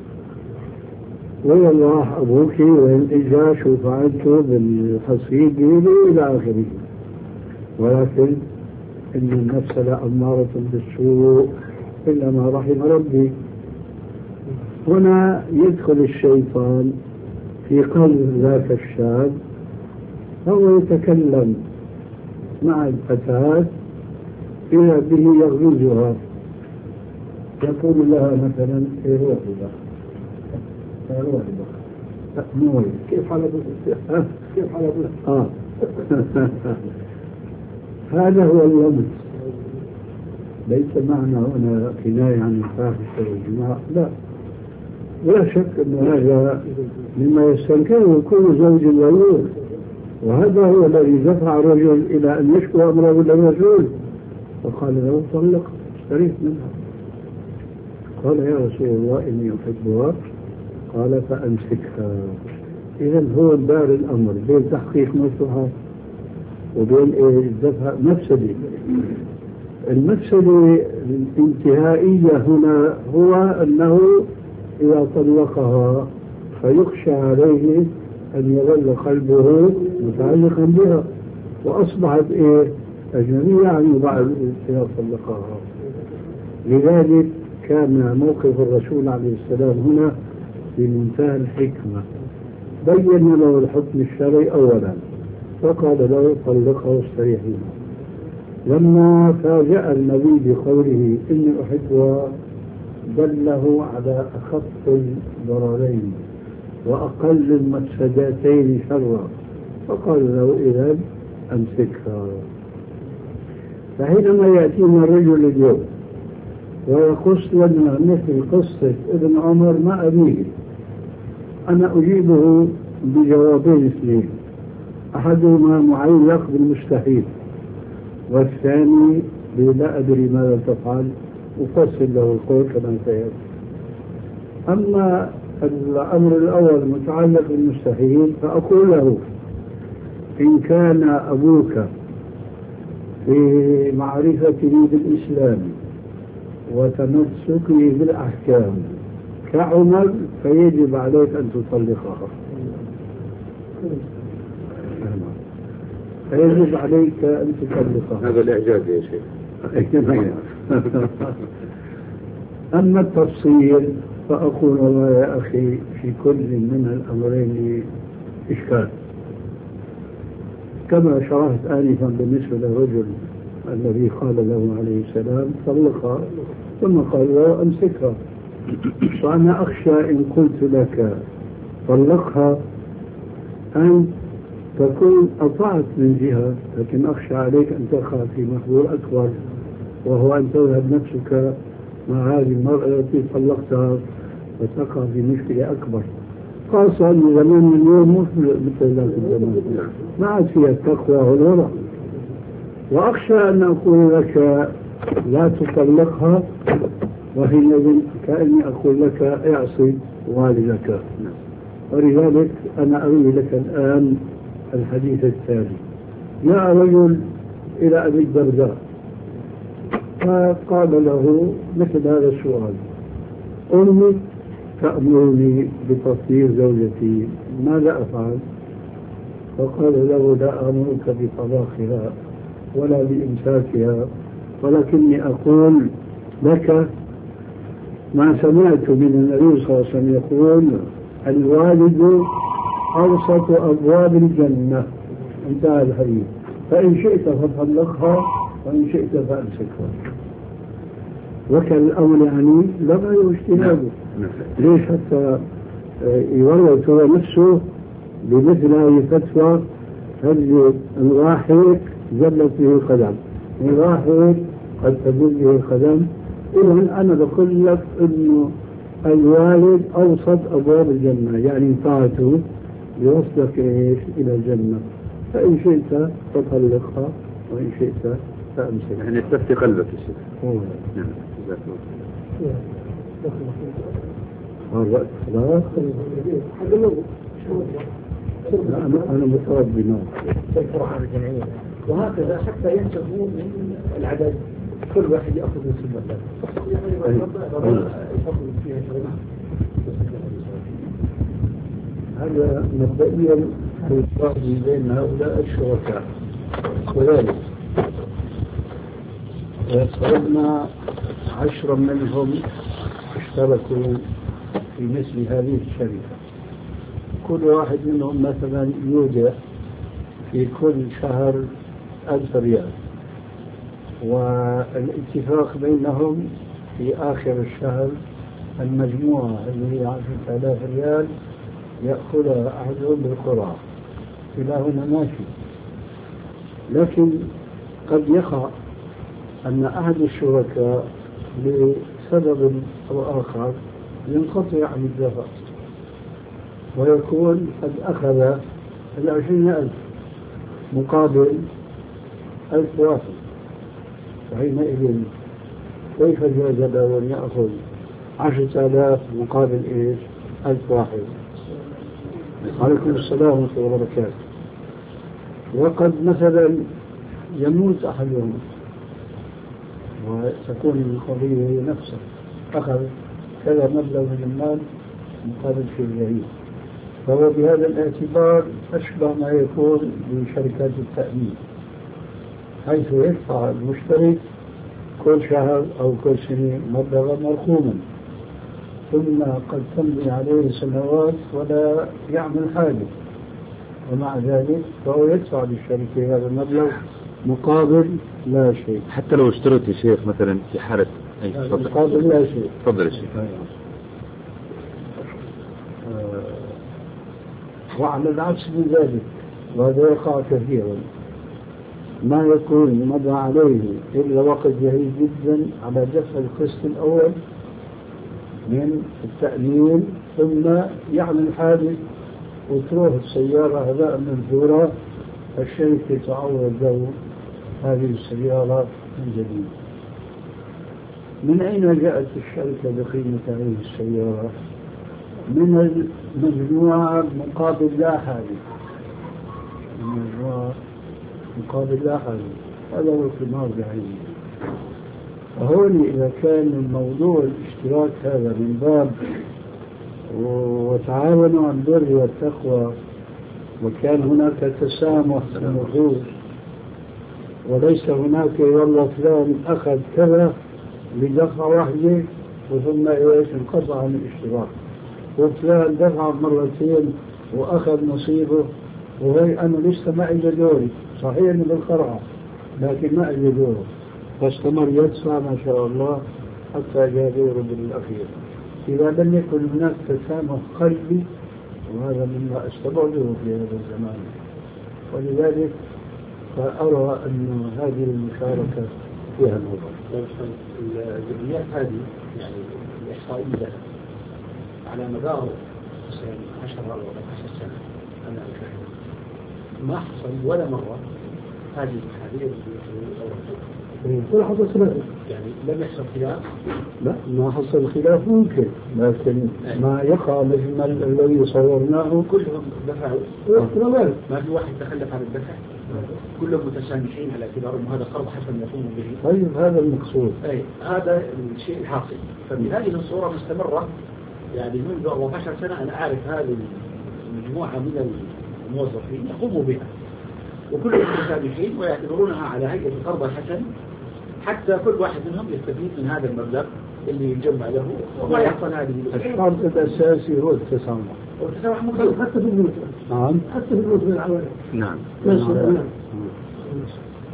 وين راح أبوك وين إجا شو فعلتوا بالحصيد إلى آخره. ولكن إن النفس لأمارة بالسوء إلا ما رحم ربي. هنا يدخل الشيطان في قلب ذاك الشاب، هو يتكلم مع الفتاة إذا به يغرزها، يقول لها مثلا إيه روحي بقى، روحي بقى نوري، كيف حالك كيف حالك آه هذا هو اللمس. ليس معنى هنا كناية عن الفاحشة والجماع، لا، ولا شك أن هذا مما يستنكره كل زوج ولود، وهذا هو الذي دفع الرجل إلى أن يشكو أمره للرسول فقال له طلق استريح منها. قال يا رسول الله إني أحبها، قال فأمسكها. إذا هو دار الأمر بين تحقيق مصلحة وبين إيه الدفع مفسدة. المفسدة الانتهائية هنا هو أنه إذا طلقها فيخشى عليه أن يظل قلبه متعلقا بها وأصبحت إيه أجنبية عنه بعد إذا طلقها. لذلك كان موقف الرسول عليه السلام هنا بمنتهى الحكمة، بين له الحكم الشرعي أولا فقال له طلقها واستريح منها. لما فاجأ النبي بقوله إني أحبها دله على أخف الضررين وأقل المفسدتين شرا، فقال له إذا أمسكها. فحينما يأتينا الرجل اليوم ويقص لنا مثل قصة ابن عمر مع أبيه، أنا أجيبه بجوابين اثنين، أحدهما معلق بالمستحيل والثاني لا أدري ماذا تفعل، أفصل له القول كما سيأتي. أما الأمر الأول المتعلق بالمستحيل فأقول له إن كان أبوك في معرفته بالإسلام وتمسكه بالأحكام كعمر فيجب عليك أن تطلقها، فيجب عليك أن تطلقها. هذا الإعجاز يا شيخ. أما التفصيل فأقول والله يا أخي في كل من الأمرين إشكال، كما شرحت آنفا بالنسبة للرجل الذي قال له عليه السلام طلقها ثم قال له أمسكها. فأنا أخشى إن قلت لك طلقها أن تكون أطعت من جهة، لكن أخشى عليك أن تقع في محظور أكبر، وهو أن تذهب نفسك مع هذه المرأة التي طلقتها وتقع في مشكلة أكبر، خاصة أن زمان اليوم مش مثل ذلك الزمان، ما عاد فيها التقوى والورع. وأخشى أن أقول لك لا تطلقها وحينئذ كأني أقول لك اعصي والدك. ولذلك أنا أروي لك الآن الحديث التالي. جاء رجل إلى أبي الدرداء فقال له مثل هذا السؤال: أمي تأمرني بتطهير زوجتي، ماذا أفعل؟ فقال له: لا أمرك بطلاقها ولا بإمساكها، ولكني أقول لك ما سمعت من النبي صلى الله عليه وسلم يقول: الوالد أوسط أبواب الجنة، انتهى الحديث، فإن شئت فطلقها وإن شئت فأمسكها. وكل الأمر يعني لغى واجتهاده. ليش حتى يورط هو نفسه بمثل هذه الفتوى؟ هل راح هيك زلت به القدم، راح هيك قد تزل به القدم. إذا أنا بقول لك إنه الوالد أوسط أبواب الجنة، يعني طاعته يوصلك إيش إلى الجنة. فإن شئت فطلقها وإن شئت فأمسك. يعني تفتي قلبك يا شيخ. نعم. جزاك الله. الرأس خلاص. أنا أنا متربي نوم. وهكذا حتى ينتهوا من العدد، كل واحد يأخذ من سنة. هذا مبدئيا الفرق بين هؤلاء الشركاء، وذلك فرضنا عشرة منهم اشتركوا في مثل هذه الشركة، كل واحد منهم مثلا يودع في كل شهر ألف ريال، والاتفاق بينهم في آخر الشهر المجموعة اللي هي عشرة آلاف ريال يأخذها أحدهم بالقرعة. كلاهما ماشي، لكن قد يقع أن أحد الشركاء لسبب أو آخر ينقطع عن الدفع ويكون قد أخذ العشرين ألف مقابل ألف واحد، فحينئذ كيف جاز له أن يأخذ عشرة آلاف مقابل إيش؟ ألف واحد؟ عليكم السلام ورحمة الله وبركاته. وقد مثلا يموت أحدهم وتكون القضية هي نفسها، أخذ كذا مبلغ من المال مقابل شيء جديد، فهو بهذا الاعتبار أشبه ما يكون بشركات التأمين، حيث يدفع المشترك كل شهر أو كل سنة مبلغا مرقوما، ثم قد تمضي عليه سنوات ولا يعمل حاجة، ومع ذلك فهو يدفع للشركة هذا المبلغ مقابل لا شيء. حتى لو اشتريت يا شيخ مثلا في حالة أي تفضل. مقابل لا شيء. تفضل يا شيخ. وعلى العكس من ذلك، وهذا يقع كثيرا، ما يكون مضى عليه إلا وقت جيد جدا على دفع القسط الأول من التأمين، ثم يعمل حادث وتروح السيارة هباء منثورا، الشركة تعوض له هذه السيارة من جديد. من أين جاءت الشركة بقيمة هذه السيارة؟ من المجموعة مقابل لا حادث، المجموعة مقابل لا حادث، هذا هو القمار بعينه. فهون إذا كان الموضوع الاشتراك هذا من باب وتعاونوا على البر والتقوى، وكان هناك تسامح في النفوس، وليس هناك والله فلان أخذ كذا بدفعة واحدة وثم إيش انقطع عن الاشتراك، وفلان دفع مرتين وأخذ نصيبه، وهي أنا لسه ما إلي دوري، صحيح إنه بالقرعة لكن ما إلي دوره، فاستمر يدفع ما شاء الله حتى جاء دوره بالأخير. إذا لم يكن هناك تسامح قلبي، وهذا مما أستبعده في هذا الزمان، ولذلك فأرى أن هذه المشاركة فيها نظر. الجمعيات هذه يعني الإحصائية على مدار عشر أو عشر سنة أنا أشاهد ما حصل ولا مرة هذه المحاذير ولا حصل خلاف، يعني لم يحصل خلاف. لا ما حصل خلاف ممكن، لكن ما يقع مثل ما الذي صورناه كلهم دفعوا، ما في واحد تخلف عن الدفع، كلهم متسامحين على اعتبار أن هذا قرض حسن يقوم به. طيب هذا المقصود. أي هذا الشيء الحاصل. فبهذه الصورة مستمرة يعني منذ أربعة عشر سنة أنا أعرف هذه المجموعة من الموظفين يقوموا بها، وكلهم متسامحين ويعتبرونها على هيئة القرض الحسن، حتى كل واحد منهم يستفيد من هذا المبلغ اللي يجمع له وما يحصل هذه. الشرط الأساسي هو التسامح. والتسامح مطلوب حتى في البيوت. نعم. حتى في البيوت من العوائل. نعم. نعم.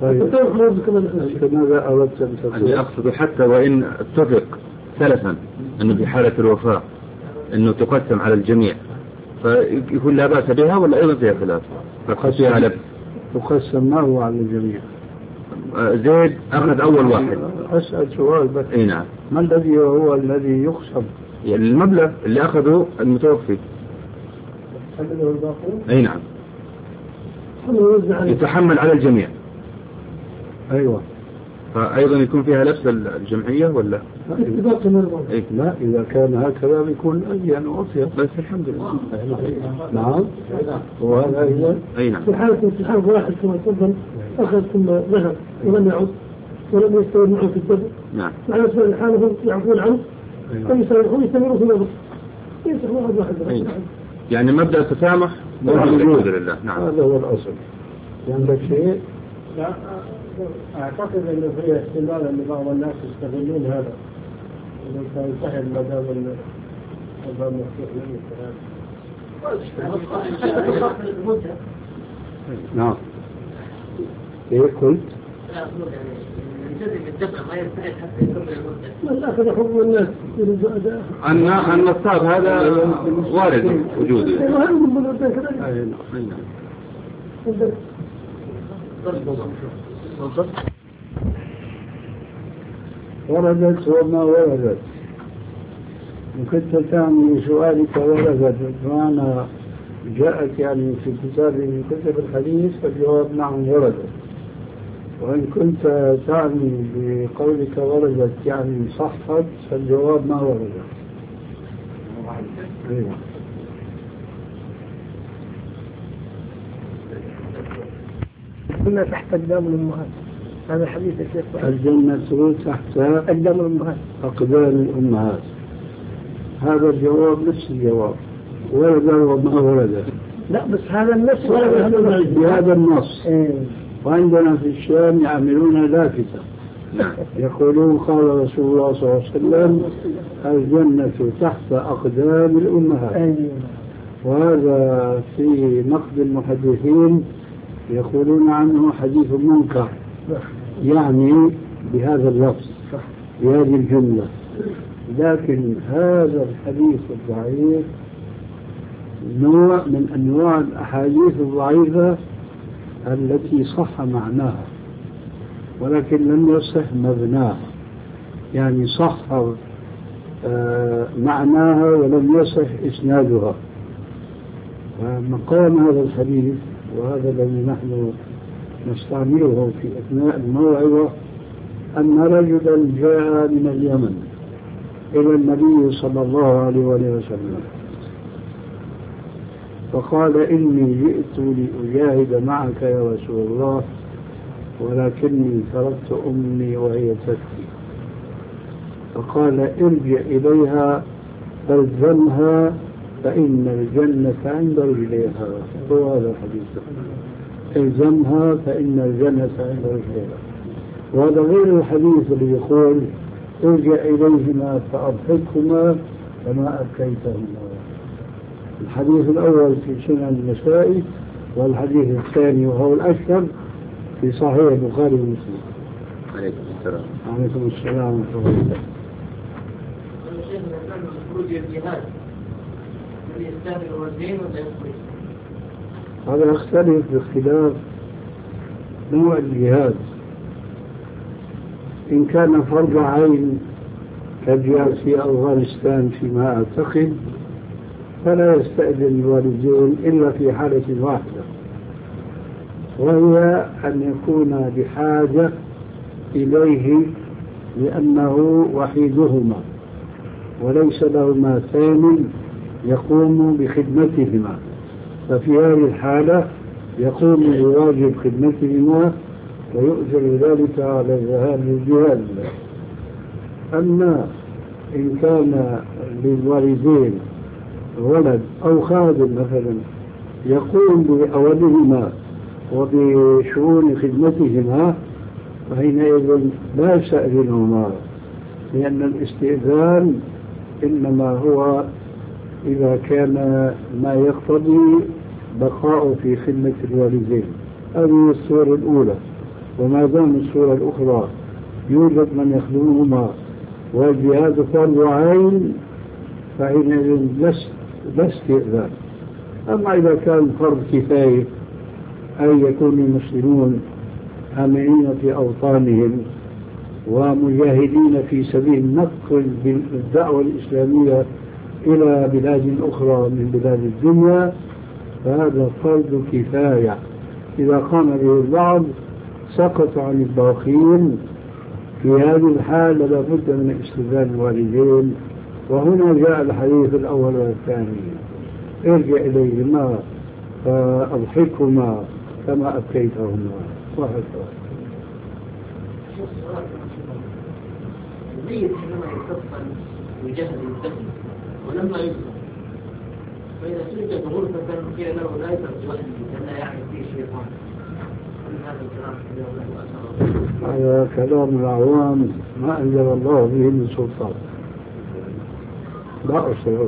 طيب ماذا أردت أن تقول؟ أني أقصد حتى وإن اتفق سلفا أنه في حالة الوفاة أنه تقسم على الجميع فيكون لا بأس بها ولا أيضا فيها خلاف؟ فقسم على تقسم ما هو على الجميع؟ زيد أخذ أول واحد. أسأل سؤال بس. أي نعم. ما الذي هو الذي يقسم؟ يعني المبلغ اللي أخذه المتوفي. أي نعم. يتحمل على الجميع. أيوة. فأيضا يكون فيها لبس الجمعية ولا؟ إيه؟ لا إذا كان هكذا بيكون أجيان وأطيب. بس الحمد لله. نعم. وهذا أيضا. أي نعم. في حالة امتحان واحد كما تفضل أخذ ثم ذهب ولم يعد ولم يستمر معه في الدفع. نعم. مع نفس الحالة يعفون عنه. ثم يسامحون يستمروا في النظر. يمسح واحد واحد. يعني مبدأ التسامح موجود الحمد لله. نعم. هذا هو الأصل. عندك شيء؟ لا أعتقد أنه في احتمال أن بعض الناس يستغلون هذا إذا كان سهل ما دام الباب مفتوح لهم. نعم. إيه قلت؟ من أخذ حكم الناس أن النصاب هذا وارد وجوده. أي نعم. وردت وما وردت وكنت تعني سؤالك وردت بمعنى جاءت يعني في كتاب من كتب الحديث فالجواب نعم وردت وإن كنت تعني بقولك وردت يعني صحت فالجواب ما وردت. أيوة. كنا تحت أقدام الأمهات. هذا حديث الشيخ الجنة تحت أقدام الأمهات. أقدام الأمهات. هذا الجواب نفس الجواب ورد وما ورد. لا بس هذا النص ورد بهذا النص. إيه. وعندنا في الشام يعملون لافتة يقولون قال رسول الله صلى الله عليه وسلم الجنة تحت أقدام الأمهات. أيوة. وهذا في نقد المحدثين يقولون عنه حديث منكر يعني بهذا اللفظ بهذه الجملة. لكن هذا الحديث الضعيف نوع من أنواع الأحاديث الضعيفة التي صح معناها ولكن لم يصح مبناها يعني صح آه معناها ولم يصح إسنادها. مقام هذا الحديث وهذا الذي نحن نستعمله في أثناء الموعظة أن رجلا جاء من اليمن إلى النبي صلى الله عليه وسلم فقال إني جئت لأجاهد معك يا رسول الله ولكني تركت أمي وهي تبكي فقال ارجع إليها فالزمها فإن الجنة عند رجليها. هو هذا الحديث الزمها فإن الجنة عند رجليها. وهذا غير الحديث اللي يقول ارجع إليهما فأضحكهما فما أبكيتهما. الحديث الأول في سنن النسائي والحديث الثاني وهو الأشهر في صحيح البخاري ومسلم. عليكم السلام. عليكم السلام ورحمة الله وبركاته. هذا يختلف باختلاف نوع الجهاد. إن كان فرض عين كالجهاد في أفغانستان فيما أعتقد فلا يستأذن الوالدين إلا في حالة واحدة وهي أن يكون بحاجة إليه لأنه وحيدهما وليس لهما ثاني يقوم بخدمتهما ففي هذه الحالة يقوم بواجب خدمتهما ويؤجر ذلك على الذهاب للجهاد. أما إن كان للوالدين ولد أو خادم مثلا يقوم بأولهما وبشؤون خدمتهما فحينئذ لا يستأذنهما لأن الاستئذان إنما هو إذا كان ما يقتضي بقاء في خدمة الوالدين. هذه الصورة الأولى. وما دام الصورة الأخرى يوجد من يخدمهما والجهاد فرض عين فحينئذ لا استئذان. أما إذا كان فرض كفاية أي يكون المسلمون آمنين في أوطانهم ومجاهدين في سبيل نقل الدعوة الإسلامية إلى بلاد أخرى من بلاد الدنيا فهذا فرض كفاية، إذا قام به البعض سقط عن الباقين. في هذه الحالة لابد من استئذان الوالدين، وهنا جاء الحديث الأول والثاني: ارجع إليهما فأضحكهما كما أبكيتهما. وهكذا. الميت حينما يكفن ويجهز الدفن ولما يدفن فإذا سجد غرفة قيل له لا يترك وحده لأنه يعرف فيه شيطان. هذا كلام العوام ما أنزل الله به من سلطان. لا أصله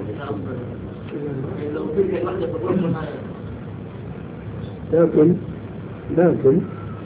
لكن لكن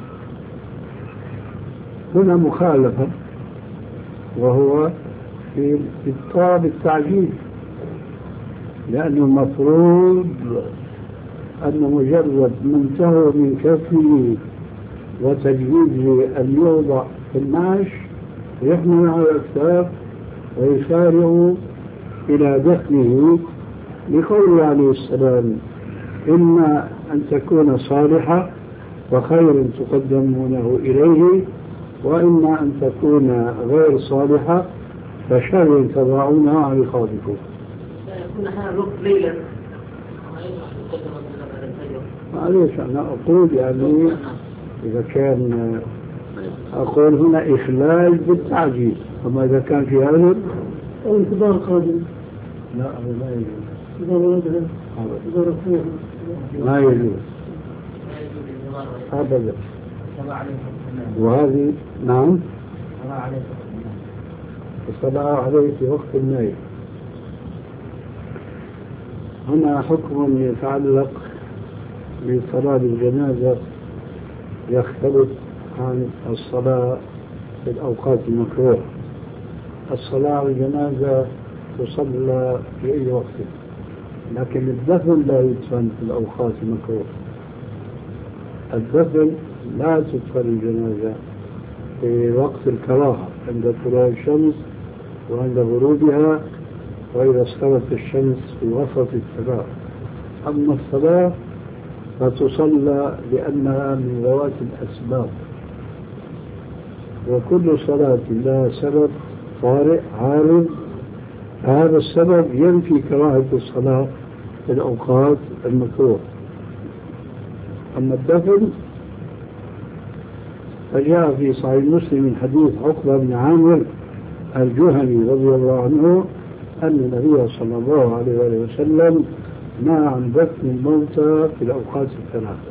هنا مخالفة، وهو في إبطال التعجيل، لأنه المفروض أن مجرد من تهوى من كفه وتجهيزه أن يوضع في النعش يحمل على الأكتاف ويسارع إلى دفنه، لقوله عليه السلام: إما أن تكون صالحة وخير تقدمونه إليه، وإما أن تكون غير صالحة فشر تضعونها عن رقابكم. يكون هذا الوقت ليلا معليش أنا أقول يعني إذا كان أقول هنا إخلال بالتعجيل، أما إذا كان في هذا انتظار قادم لا لا يجوز، ما يجوز أبدا. وهذه نعم الصلاة عليه في وقت النوم. هنا حكم يتعلق بصلاة الجنازة يختلف عن الصلاة في الأوقات المكروهة. الصلاة على الجنازة تصلى في أي وقت، لكن الدفن لا يدفن في الأوقات المكروهة. الدفن لا تدفن الجنازة في وقت الكراهة عند طلوع الشمس وعند غروبها وإذا استوت الشمس في وسط السماء. أما الصلاة فتصلى لأنها من ذوات الأسباب، وكل صلاة لها سبب طارئ عارض، هذا السبب ينفي كراهة الصلاة في الأوقات المكروهة. أما الدفن فجاء في صحيح مسلم من حديث عقبة بن عامر الجهني رضي الله عنه أن النبي صلى الله عليه وسلم نهى عن دفن الموتى في الأوقات الثلاثة.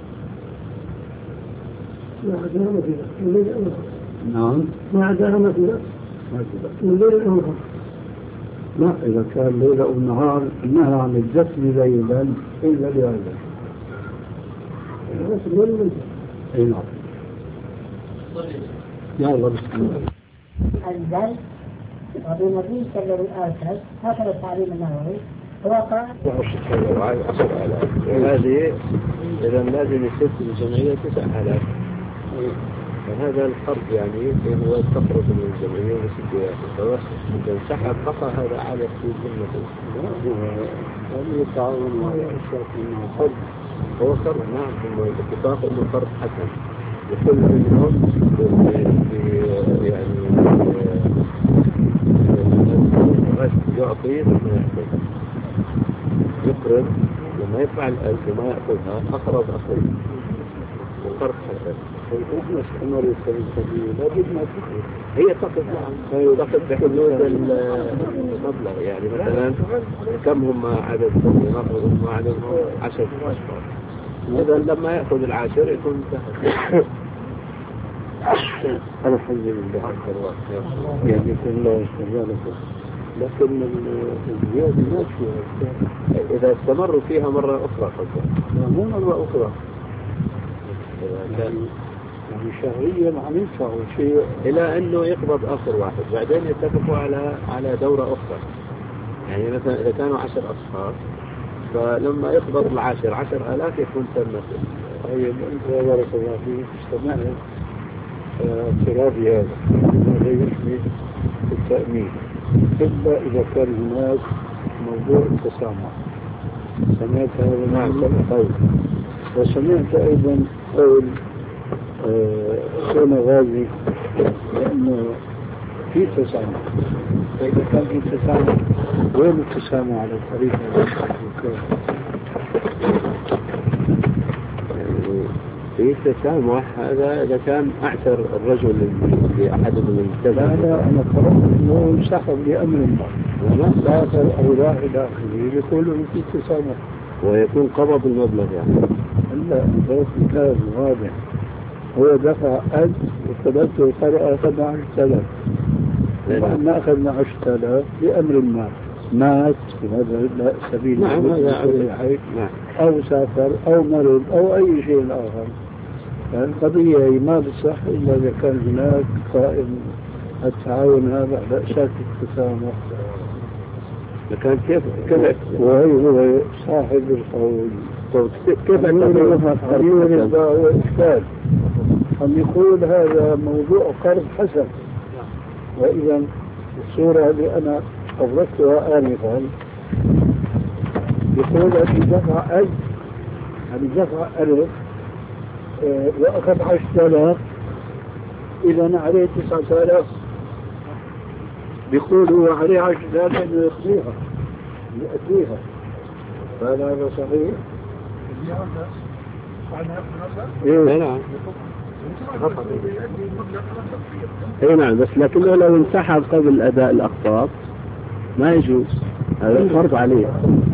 نعم ما عداها مثلا من ليل أو نهار. لا، إذا كان ليل أو نهار نهى عن الدفن ليلا إلا لهذا. أي نعم. يا الله بسم الله. الزل وبنبي كذب الآثر هكذا التعليم النووي وقع. هذه إذا لازم يصير في الجمعية تسع آلاف، فهذا الفرق يعني هو تخرج من الجمعية وستة آلاف، إذا سحب بقى هذا على في ذمته. هذا التعاون مع الأشياء إنه فرض، هو فرض نعم، ثم الاتفاق إنه فرض حسن وكل منهم يعني يعطي لما يأخذ، يقرب لما يدفع الألف وما يأخذها أقرب أخذ وفرق حسن. فإحنا استمر السبيل لابد ما تخرج هي تقف نعم تقف بحدود المبلغ، يعني مثلا كم هم عددهم ونفرض هم عددهم عشرة أشخاص، إذا لما يأخذ العاشر يكون انتهى. أنا حي من بعض يعني يكون الله يستجالكم، لكن الزيادة ماشية إذا استمروا فيها مرة أخرى خلصا مو مرة أخرى. يعني شهريا عم يدفعوا شيء إلى أنه يقبض آخر واحد، بعدين يتفقوا على على دورة أخرى. يعني مثلا إذا كانوا عشر أشخاص فلما يقبض العاشر عشر آلاف يكون تم. طيب أنت بارك الله فيك استمعت اعتراضي هذا هذا يشمل التأمين إلا إذا كان هناك موضوع التسامح. سمعت هذا المعنى؟ طيب. وسمعت أيضا قول أخونا غازي لأنه في تسامح. فإذا كان في تسامح وين التسامح على الطريقة في تسامح هذا إذا كان أعتر الرجل لأحد من الملتزم. لا لا أنا قرأت أنه انسحب لأمر الله سافر أو راح إلى آخره يقولوا في تسامح ويكون قبض المبلغ يعني. لا ذلك مثال واضح. هو دفع ألف وثلاثة وقرأ أخذنا عشرة آلاف وأنا أخذنا عشرة آلاف لأمر ما مات هذا سبيل نعم نعم. أو سافر أو مرض أو أي شيء آخر. القضية هي ما بصح إلا إذا كان هناك قائم التعاون هذا على أساس التسامح. لكن كيف كيف وهي هو صاحب القول. كيف أعتبر هو إشكال أن يقول هذا موضوع قرض حسن. وإذا الصورة اللي أنا أوردتها آنفا يقول أن دفع ألف أن دفع ألف اه وأخذ عشرة آلاف إذا عليه تسعة آلاف بيقول هو عليه عشرة آلاف أنه يقضيها يؤديها. فهل هذا صحيح؟ إيه نعم. اي نعم بس لكنه لو انسحب قبل اداء الاقساط ما يجوز. هذا فرض عليه.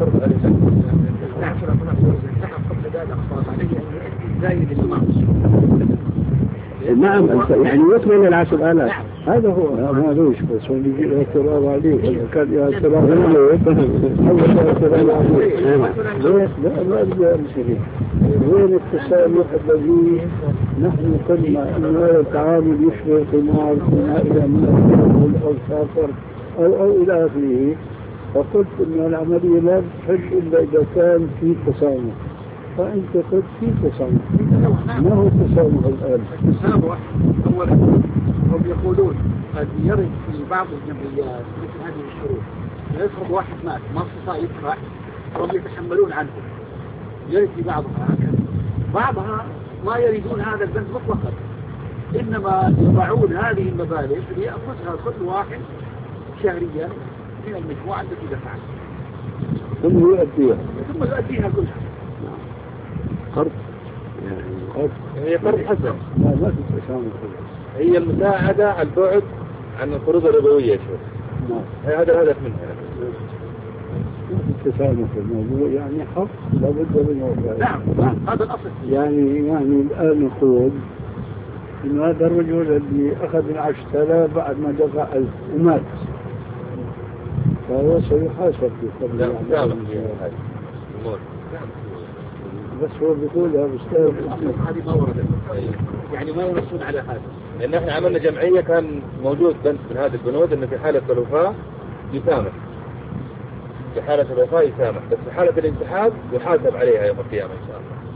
نعم يعني يكمل العشر آلاف. هذا هو ما لوش بس اللي يجي اعتراض عليه كان اعتراض عليه أول اعتراض عليه لا ما بدي أمثله. وين التسامح الذي نحن قلنا أن هذا التعامل يشبه قمار كنا إلى من أو سافر أو أو إلى آخره. فقلت أن العملية لا تحج إلا إذا كان في تسامح. فأنت قلت في تسامح. ما هو التسامح الآن؟ التسامح أولا هم يقولون قد يرد في بعض الجمعيات مثل هذه الشروط. يفرض واحد مات ما استطاع يدفع هم يتحملون عنه. يرد في بعضها هكذا. بعضها ما يريدون هذا البند مطلقا إنما يضعون هذه المبالغ ليأخذها كل واحد شهريا من المجموعة التي دفعت ثم يؤديها ثم يؤديها كلها. قرض يعني قرض هي قرض حسن. لا ما في تسامح. هي المساعدة على البعد عن القروض الربوية شوف. نعم. هذا الهدف منها. التسامح في الموضوع يعني حق لابد من وفاء. نعم هذا الأصل. يعني يعني الآن نقول إن هذا الرجل اللي أخذ العشرة آلاف بعد ما دفع ألف ومات فهو سيحاسب في قبل يعني. بس هو بيقول يا أستاذ هذه ما وردت يعني ما ينصون على هذا. لأن احنا عملنا جمعية كان موجود بند من هذه البنود إنه في حالة الوفاة يسامح. في حالة الوفاة يسامح بس في حالة الانسحاب يحاسب عليها يوم القيامة إن شاء الله.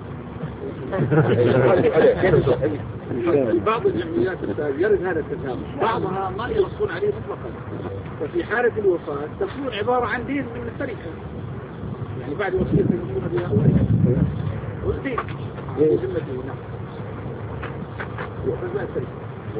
في بعض الجمعيات يرد هذا التسامح بعضها ما ينصون عليه مطلقا. ففي حالة الوفاة تكون عبارة عن دين من التركة يعني بعد وصية يكون بها والدين ذمته. نعم وفزاء التركة.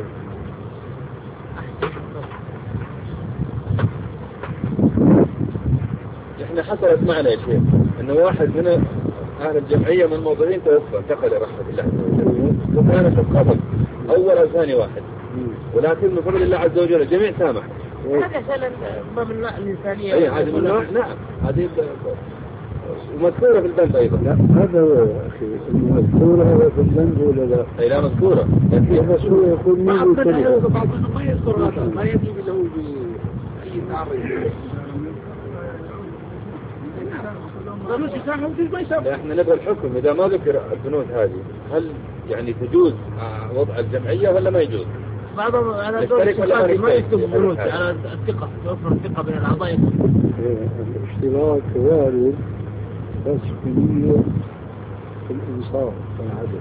احنا حصلت معنا يا شيخ انه واحد من اهل الجمعية من الموظفين توفى انتقل رحمة الله وكانت القبض اول او ثاني واحد ولكن بفضل الله عز وجل الجميع سامح. هذا سلم باب الإنسانية. اي هذه من نوع نعم هذه ومذكورة في البند ايضا. لا هذا هو يا اخي المذكورة في البند ولا لا؟ اي لا مذكورة لكن الرسول يقول ما بعض منهم ما يذكر هذا ما يجي له بأي تعريف. قانون التعهد ما يسمى. احنا نبغى الحكم إذا ما ذكر البنود هذه، هل يعني تجوز وضع الجمعية ولا ما يجوز؟ بعضهم على دور الشركات ما يكتب بنود على الثقة، توفر الثقة بين الأعضاء. الاشتراك وارد بس بنية الإنصاف والعدل،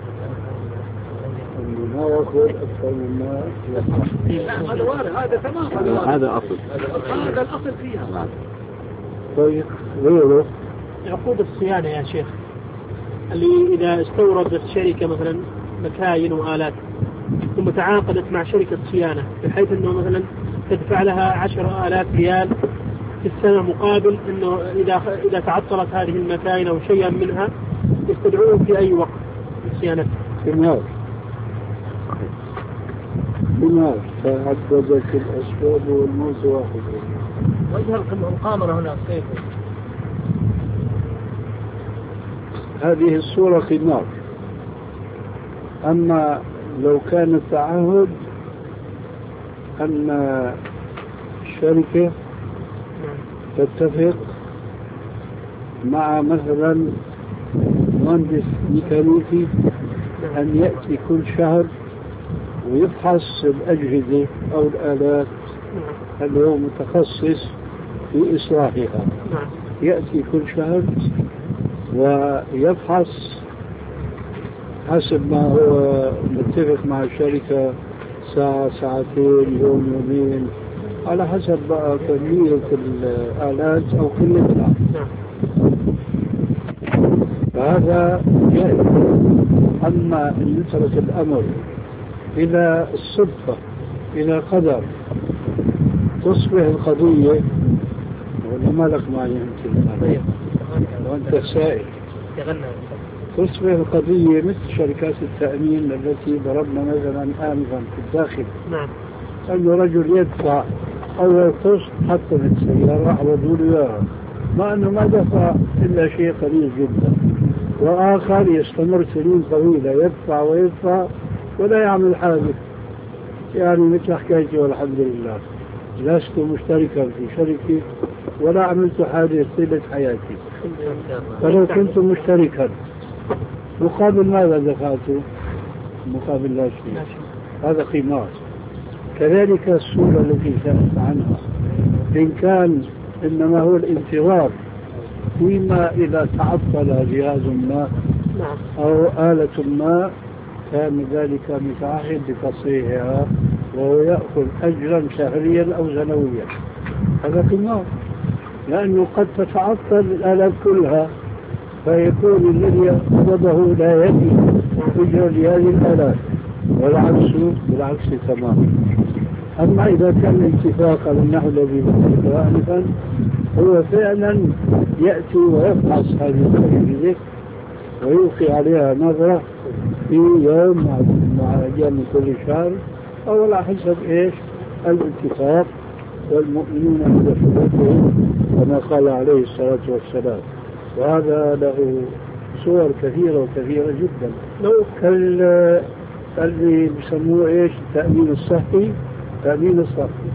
أنه ما يأخذ أكثر مما لا هذا وارد، هذا تمام، هذا أصل، هذا الأصل فيها. طيب غيره عقود الصيانة يا شيخ، اللي إذا استوردت الشركة مثلا مكاين وآلات ثم تعاقدت مع شركة صيانة بحيث أنه مثلا تدفع لها عشر آلاف ريال في السنة مقابل أنه إذا إذا تعطلت هذه المكاين أو شيئا منها يستدعوه في أي وقت لصيانتها. ثمار ثمار تعددت الأسباب والموت واحد. وجه المقامرة هنا كيف؟ هذه الصورة خمار. أما لو كان التعهد أن الشركة تتفق مع مثلا مهندس ميكانيكي أن يأتي كل شهر ويفحص الأجهزة أو الآلات اللي هو متخصص في إصلاحها، يأتي كل شهر ويفحص حسب ما هو متفق مع الشركة، ساعة ساعتين يوم يومين على حسب بقى كمية الآلات أو قلتها. فهذا جائز. أما أن يترك الأمر إلى الصدفة إلى قدر تصبح القضية، ولا مالك معي يمكن وأنت سائل، تصبح القضية مثل شركات التأمين التي ضربنا مثلا آنفا في الداخل، نعم، أن رجل يدفع أول قسط حتى من السيارة عوضوا له إياها، مع أنه ما دفع إلا شيء قليل جدا، وآخر يستمر سنين طويلة يدفع ويدفع ولا يعمل حادث. يعني مثل حكايتي والحمد لله لست مشتركا في شركة ولا عملت حادث طيلة حياتي، فلو كنت مشتركا مقابل ماذا دفعته؟ مقابل لا شيء. هذا قمار. كذلك الصورة التي سألت عنها إن كان إنما هو الانتظار فيما إذا تعطل جهاز ما أو آلة ما كان ذلك متعهد بتصحيحها وهو يأخذ أجرا شهريا أو سنويا، هذا قمار، لأنه قد تتعطل الآلات كلها فيكون الذي قبضه لا يدي أجر لهذه الآلات، والعكس بالعكس تماما. أما إذا كان الاتفاق على النحو الذي ذكرته آنفا هو فعلا يأتي ويفحص هذه الأجهزة ويلقي عليها نظرة في يوم مع أيام كل شهر أو على حسب إيش الاتفاق، والمؤمنون عند شروطهم كما قال عليه الصلاة والسلام. وهذا له صور كثيرة وكثيرة جدا، لو اللي بيسموه إيش التأمين الصحي، التأمين الصحي.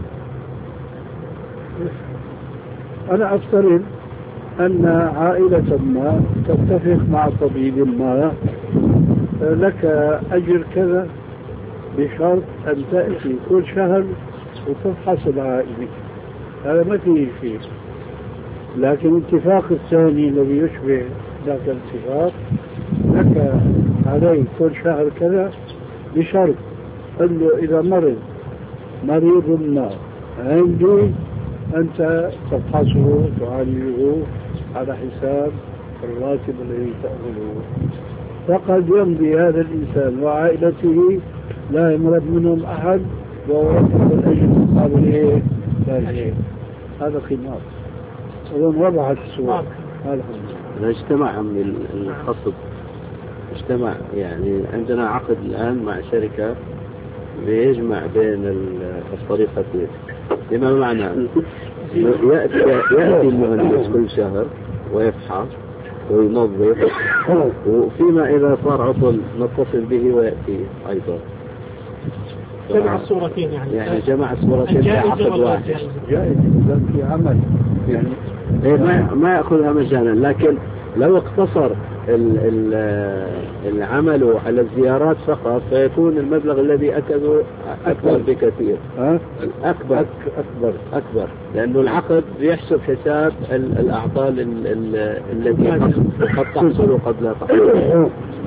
أنا أفترض أن عائلة ما تتفق مع طبيب ما لك أجر كذا بشرط أن تأتي كل شهر وتفحص العائلة، هذا ما فيه شيء. لكن الاتفاق الثاني الذي يشبه ذاك الاتفاق لك عليه كل شهر كذا بشرط أنه إذا مرض مريض ما عندي أنت تفحصه تعالجه على حساب الراتب الذي تأخذه. فقد يمضي هذا الإنسان وعائلته لا يمرض منهم أحد ويرتب الأجر مقابل إيه؟ لا شيء. هذا قمار. أظن وضعت الصور. هذا اجتمع من الخصب، اجتمع يعني عندنا عقد الآن مع شركة بيجمع بين الطريقتين، بما معنى يأتي, يأتي المهندس كل شهر ويفحص وينظف، وفيما إذا صار عطل نتصل به ويأتي أيضا. جمع الصورتين يعني يعني جمع الصورتين في عقد واحد جائز. إذا في عمل يعني إيه ما ما يأخذها مجانا، لكن لو اقتصر ال ال العمل على الزيارات فقط فيكون المبلغ الذي أخذه أكبر بكثير. أكبر أكبر أكبر لأنه العقد يحسب حساب الأعطال التي قد تحصل وقد لا تحصل.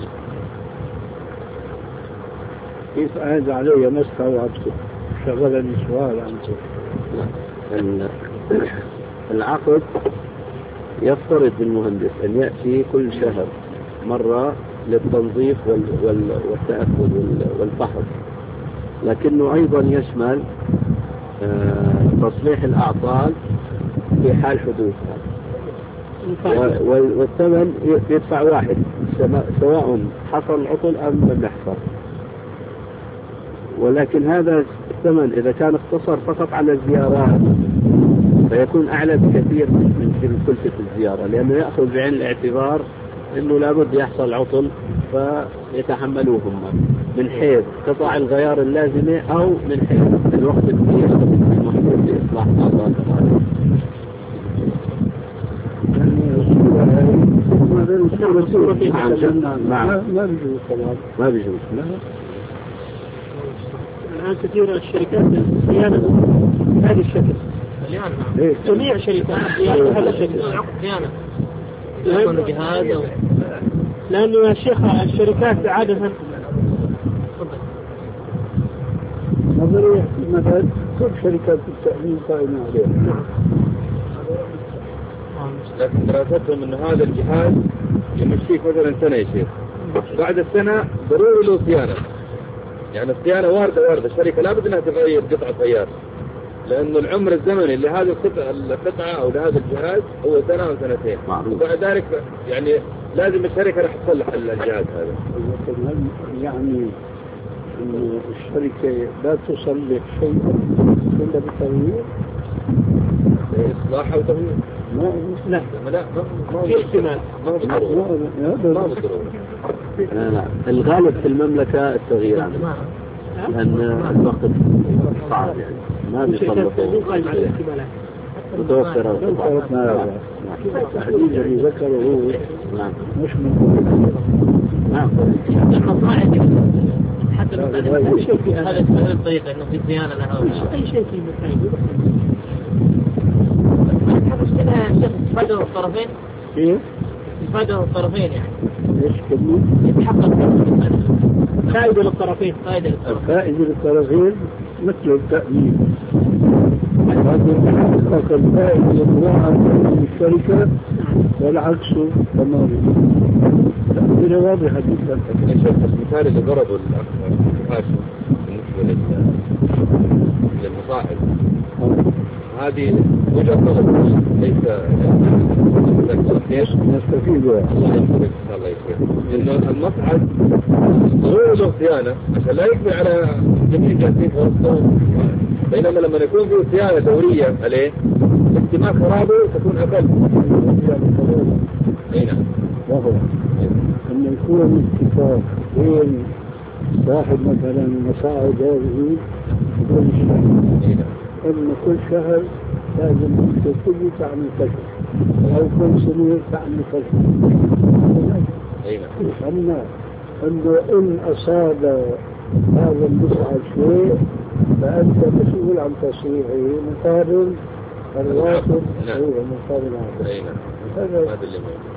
كيف أعد علي مسخة وعبسه شغلني سؤال عنه. العقد يفترض بالمهندس أن يأتي كل شهر مرة للتنظيف والتأكد والفحص، لكنه أيضا يشمل تصليح الأعطال في حال حدوثها، والثمن يدفع واحد سواء حصل العطل أم لم يحصل. ولكن هذا الثمن إذا كان اقتصر فقط على الزيارات فيكون أعلى بكثير من كلفة الزيارة، لأنه يأخذ بعين الاعتبار أنه لابد يحصل عطل فيتحملوهم من حيث قطع الغيار اللازمة أو من حيث الوقت الكبير المحدود لإصلاح الأعطال. ما بيجوز طبعا، ما بيجوز. الآن كثير الشركات الصيانة بهذا الشكل، جميع شركات الصيانة بهذا الشكل، صيانة يكون جهاز أو لأنه يا شيخ الشركات عادة نظرية مثلا كل شركات التأمين قائمة عليها، لكن دراستهم أن هذا الجهاز يمشيك مثلا سنة يصير، بعد السنة ضروري له صيانة. يعني الصيانة واردة واردة، الشركة لابد أنها تغير قطعة غيار، لأنه العمر الزمني لهذه القطعة القطعة أو لهذا الجهاز هو سنة أو سنتين، وبعد ذلك يعني لازم الشركة راح تصلح الجهاز هذا. يعني إنه الشركة لا تصلح شيء إلا بتغيير، إصلاح أو تغيير؟ لا لا ما في احتمال، ما هو بالضرورة. ما هو بالضرورة. لا لا الغالب في المملكة التغيير عنه، لأن الوقت صعب يعني ما بيصلحوا متوفرة التحديد اللي ذكره هو نعم مش من نعم حتى لو شيء في هذا الطريقة إنه في صيانة لها أي شيء في مكان يتفادوا الطرفين. إيه؟ يتفادوا الطرفين يعني. إيش كذي؟ يتحقق فائدة للطرفين. فائدة للطرفين. الفائدة للطرفين مثل التأمين. يتحقق الفائدة للمواطن الشركة والعكس تماما. تأمين واضحة جدا. يا شيخ المثال اللي ضربه الأخ هاشم بالنسبة للمصاحب هذه وجهة نظر ليس نستفيد الله يسلمك الله يسلمك إنه المصعد ضروري له صيانة عشان لا يكفي على جميع جالسين في وسطهم، بينما لما يكون فيه صيانة دورية عليه احتمال خرابه تكون أقل. أي نعم. وهو أن يكون اتفاق بين صاحب مثلا مصاعد هذه كل شهر، إن كل شهر لازم أنت تجي تعمل كذا أو كل سنة تعمل كذا. أما أنه إن أصاب هذا المصعد شيء فأنت مسؤول عن تصليحه مقابل الراتب هو مقابل العقد. هذا اللي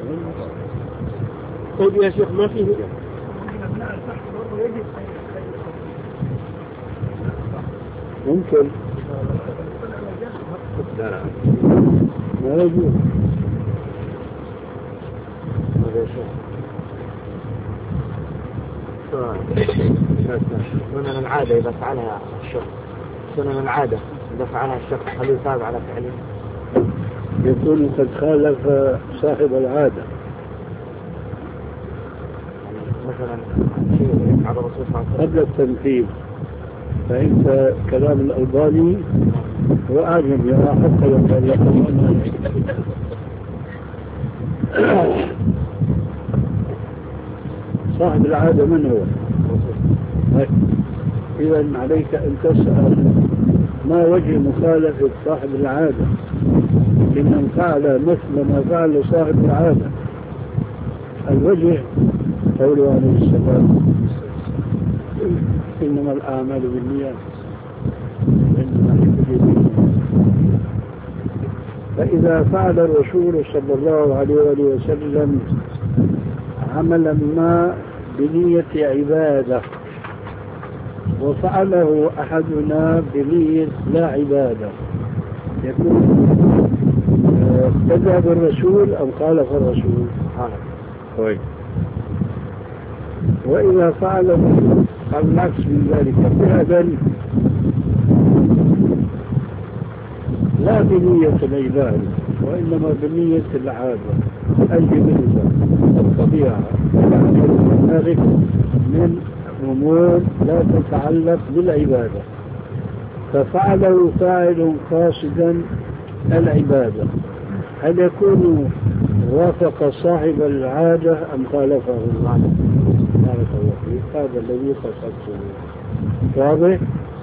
طيب يا شيخ ما فيه ممكن لا لا ما يجوز. سنن العادة إذا فعلها الشخص سنن العادة إذا فعلها الشخص هل يثاب على فعله؟ يكون قد خالف صاحب العادة مثلا شيء على الرسول صلى الله عليه وسلم قبل التنفيذ. فإنت كلام الألباني وأعجب يرى حتى لو كان يقول صاحب العادة من هو؟ إذا عليك أن تسأل ما وجه مخالفة صاحب العادة لمن فعل مثل ما فعل صاحب العادة. الوجه قوله عليه السلام إنما الأعمال بالنيات إنما لكل امرئ. فإذا فعل الرسول صلى الله عليه وآله وسلم عملا ما بنية عبادة وفعله أحدنا بنية لا عبادة يكون كذب الرسول أم خالف الرسول. كويس. وإذا فعل العكس من ذلك فعلا لا بنية العبادة وإنما بنية العادة الجبلة الطبيعة ذلك من أمور لا تتعلق بالعبادة ففعله فاعل قاصدا العبادة هل يكون وافق صاحب العادة أم خالفه؟ بارك الله فيك. هذا الذي قصدته واضح؟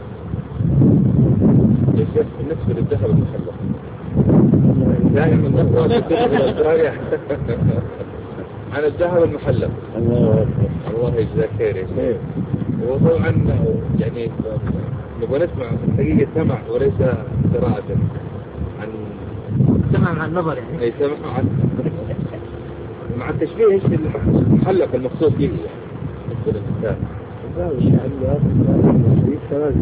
بالنسبة للذهب المحلق دائما نقرأ في الأسرار عن الذهب المحلق. الله الله يجزاك خير يا شيخ. وطبعا يعني نبغى نسمع حقيقة سمع وليس قراءة عن سمع مع النظر يعني. أي سمع عن مع التشبيه ايش المحلق المقصود به بالنسبة للإنسان. لا المحلق في ثلاث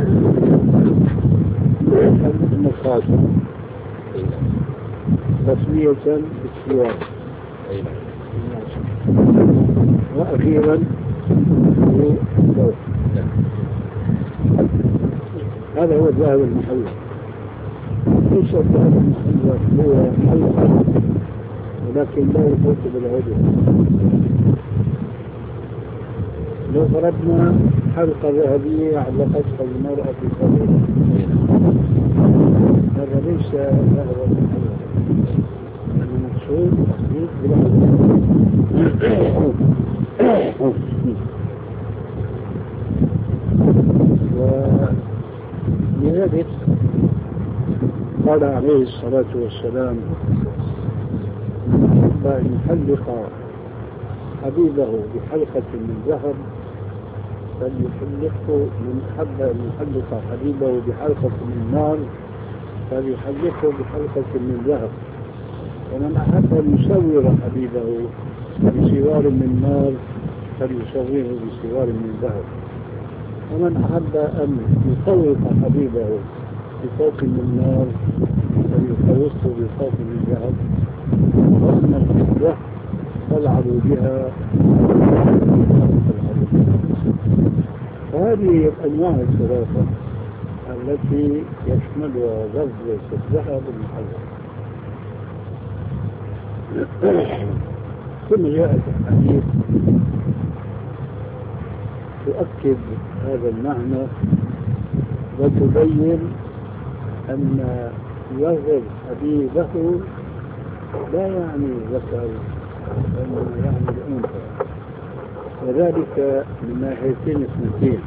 أشياء المخاصة تسمية بالسواك وأخيرا بالضوء. هذا هو الذهب المحلق. ليس الذهب المحلق هو حلقة ولكن لا يفوت بالعدل. لو فرضنا حلقة ذهبية علقتها المرأة في صدرها هذا ليس ذهب المحلق. المقصود تحديد بالعدل. ولذلك قال عليه الصلاة والسلام أن يحلق حبيبه بحلقة من ذهب فليحلقه من حب أن يحلق حبيبه بحلقة من نار فليحلقه بحلقة من ذهب. ومن أحب أن يصور حبيبه بسوار من نار فليصوره بسوار من ذهب. ومن أحب أن يطوق حبيبه بفوق من نار فليطوقه بفوق من ذهب. وأما الفضة فالعبوا بها. فهذه الأنواع الثلاثة التي يشملها لفظ الذهب المحلق. ثم جاءت الحديث تؤكد هذا المعنى وتبين أن لفظ حبيبه لا يعني الذكر وإنما يعني الأنثى وذلك من ناحيتين اثنتين.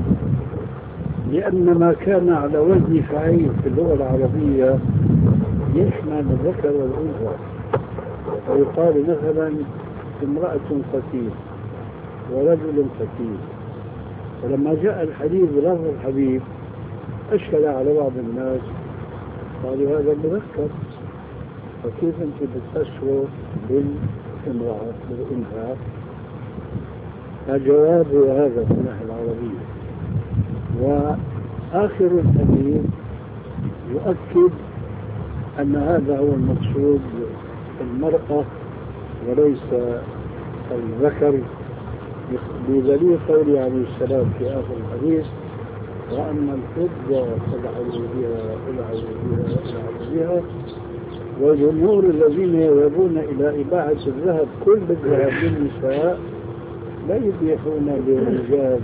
لأن ما كان على وزن فعيل في اللغة العربية يشمل الذكر والأنثى. ويقال مثلا امرأة فتيل ورجل فتيل. ولما جاء الحديث بلفظ الحبيب أشكل على بعض الناس قالوا هذا مذكر فكيف أنت بتفسره بالامرأة بالأنثى؟ فجواب هذا في الناحية العربية. وآخر الحديث يؤكد أن هذا هو المقصود المرأة وليس الذكر بدليل قوله عليه السلام في آخر الحديث وأما الفضة فالعبوا بها فالعبوا بها فالعبوا بها. وجمهور الذين يذهبون إلى إباحة الذهب كل الذهب للنساء لا يبيحون للرجال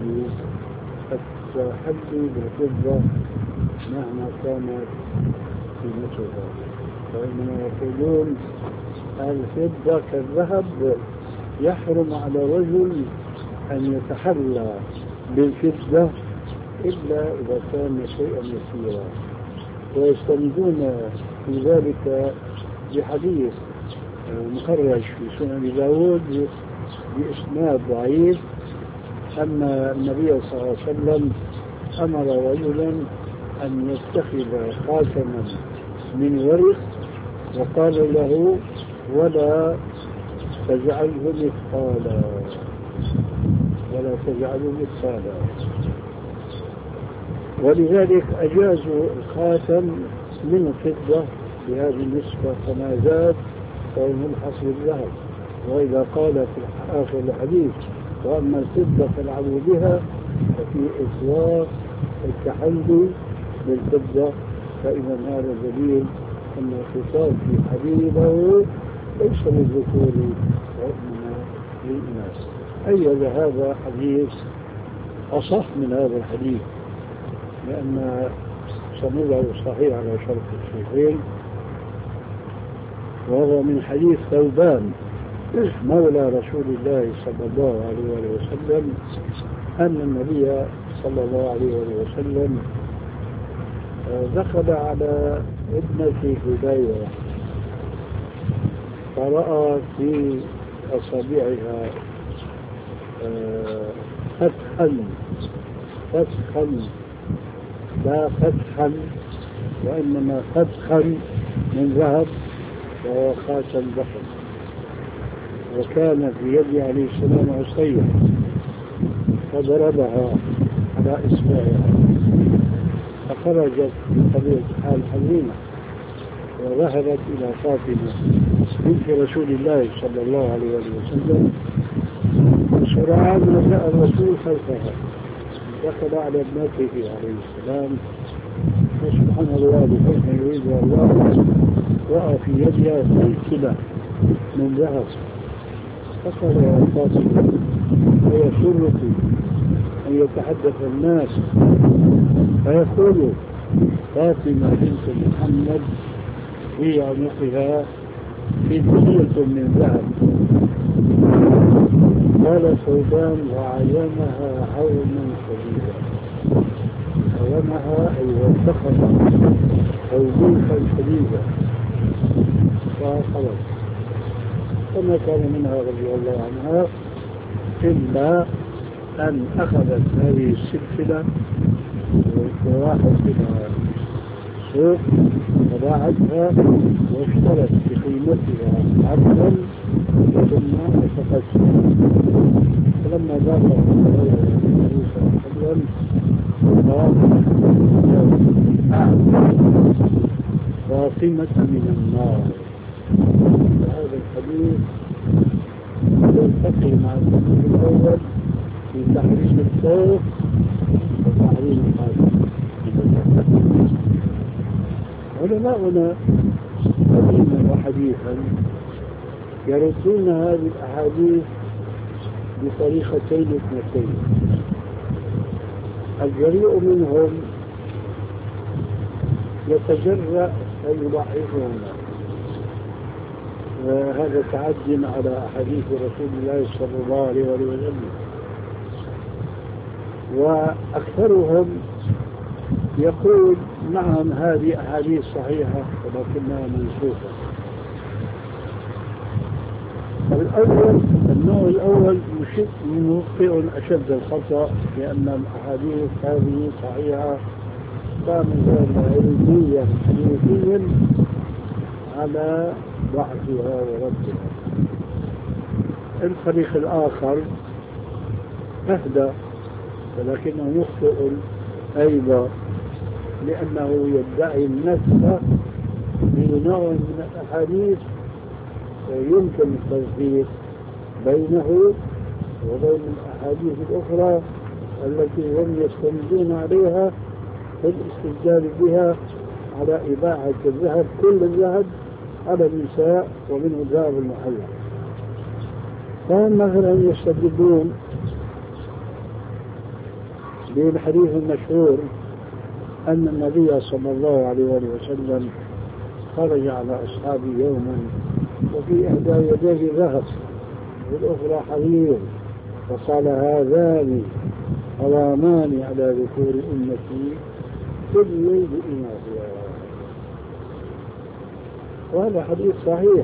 التحدي بالفضة مهما كانت قيمتها فإنما يقولون الفضة كالذهب يحرم على رجل أن يتحلى بالفضة إلا إذا كان شيئا يسيرا. ويستندون في ذلك بحديث مخرج في سنن داود بإسناد ضعيف أن النبي صلى الله عليه وسلم أمر رجلا أن يتخذ خاتما من ورق وقال له ولا تجعله مثقالا ولا تجعله مثقالا. ولذلك أجازوا الخاتم من الفضة بهذه النسبة فما زاد فهو ملحق بالذهب. وإذا قال في آخر الحديث وأما الفضة فالعبوا بها ففي إطلاق التحلي بالفضة، فإذا هذا دليل أن الخطاب في حديثه ليس للذكور وإنما للإناث. أي هذا حديث أصح من هذا الحديث لأن سنده صحيح على شرط الشيخين، وهذا من حديث ثوبان مولى رسول الله صلى الله عليه وسلم أن النبي صلى الله عليه وسلم دخل على ابنة هديرة فرأى في أصابعها فتحا فتحا لا فتحا وإنما فتحا من ذهب وهو خاتم ضخم، وكان في يد عليه السلام عصية فضربها على إصبعها فخرجت بطبيعة الحال حزينة وذهبت إلى فاطمة بنت رسول الله صلى الله عليه وسلم. وسرعان ما جاء الرسول خلفها دخل على ابنته عليه السلام وسبحان الله بحكم يريد الله رأى في يدها سلسلة من ذهب فقال يا فاطمة ويسرك أن يتحدث الناس فيقول فاطمة بنت محمد في عنقها فدية من ذهب. قال ثوبان وعينها عونا شديدا، عينها أي وانتقمت توبيخا شديدا فخرج. فما كان منها رضي الله عنها إلا أن أخذت هذه السلسلة وراحت إلى السوق وباعتها واشترت بقيمتها عبدا ثم أخذتها. فلما دخل النبي صلى الله عليه وسلم فاطمة من النار. هذا الحديث يلتقي مع الحديث الأول في تحريم الصوت وتحريم الحادث. علماؤنا قديما وحديثا يردون هذه الأحاديث بطريقتين اثنتين. الجريء منهم يتجرأ فيضعفهما، وهذا تعد على أحاديث رسول الله صلى الله عليه وسلم. وأكثرهم يقول نعم هذه أحاديث صحيحة ولكنها منسوخة. الأول النوع الأول مخطئ أشد الخطأ لأن الأحاديث هذه صحيحة كانت علميا حديثيا على ضعفها وربها. الفريق الآخر أهدى ولكنه مخطئ أيضا لأنه يدعي النسخ بنوع من الأحاديث يمكن التفريق بينه وبين الأحاديث الأخرى التي هم يستندون عليها في الاستدلال بها على إباحة الذهب، كل الذهب على النساء ومنه الذهب المحلى. فهم مثلا يستدلون بالحديث المشهور أن النبي صلى الله عليه وسلم خرج على أصحابه يوما وفي إحدى يديه ذهب والأخرى حرير فقال هذان حرامان على ذكور أمتي كل بإناثها. وهذا حديث صحيح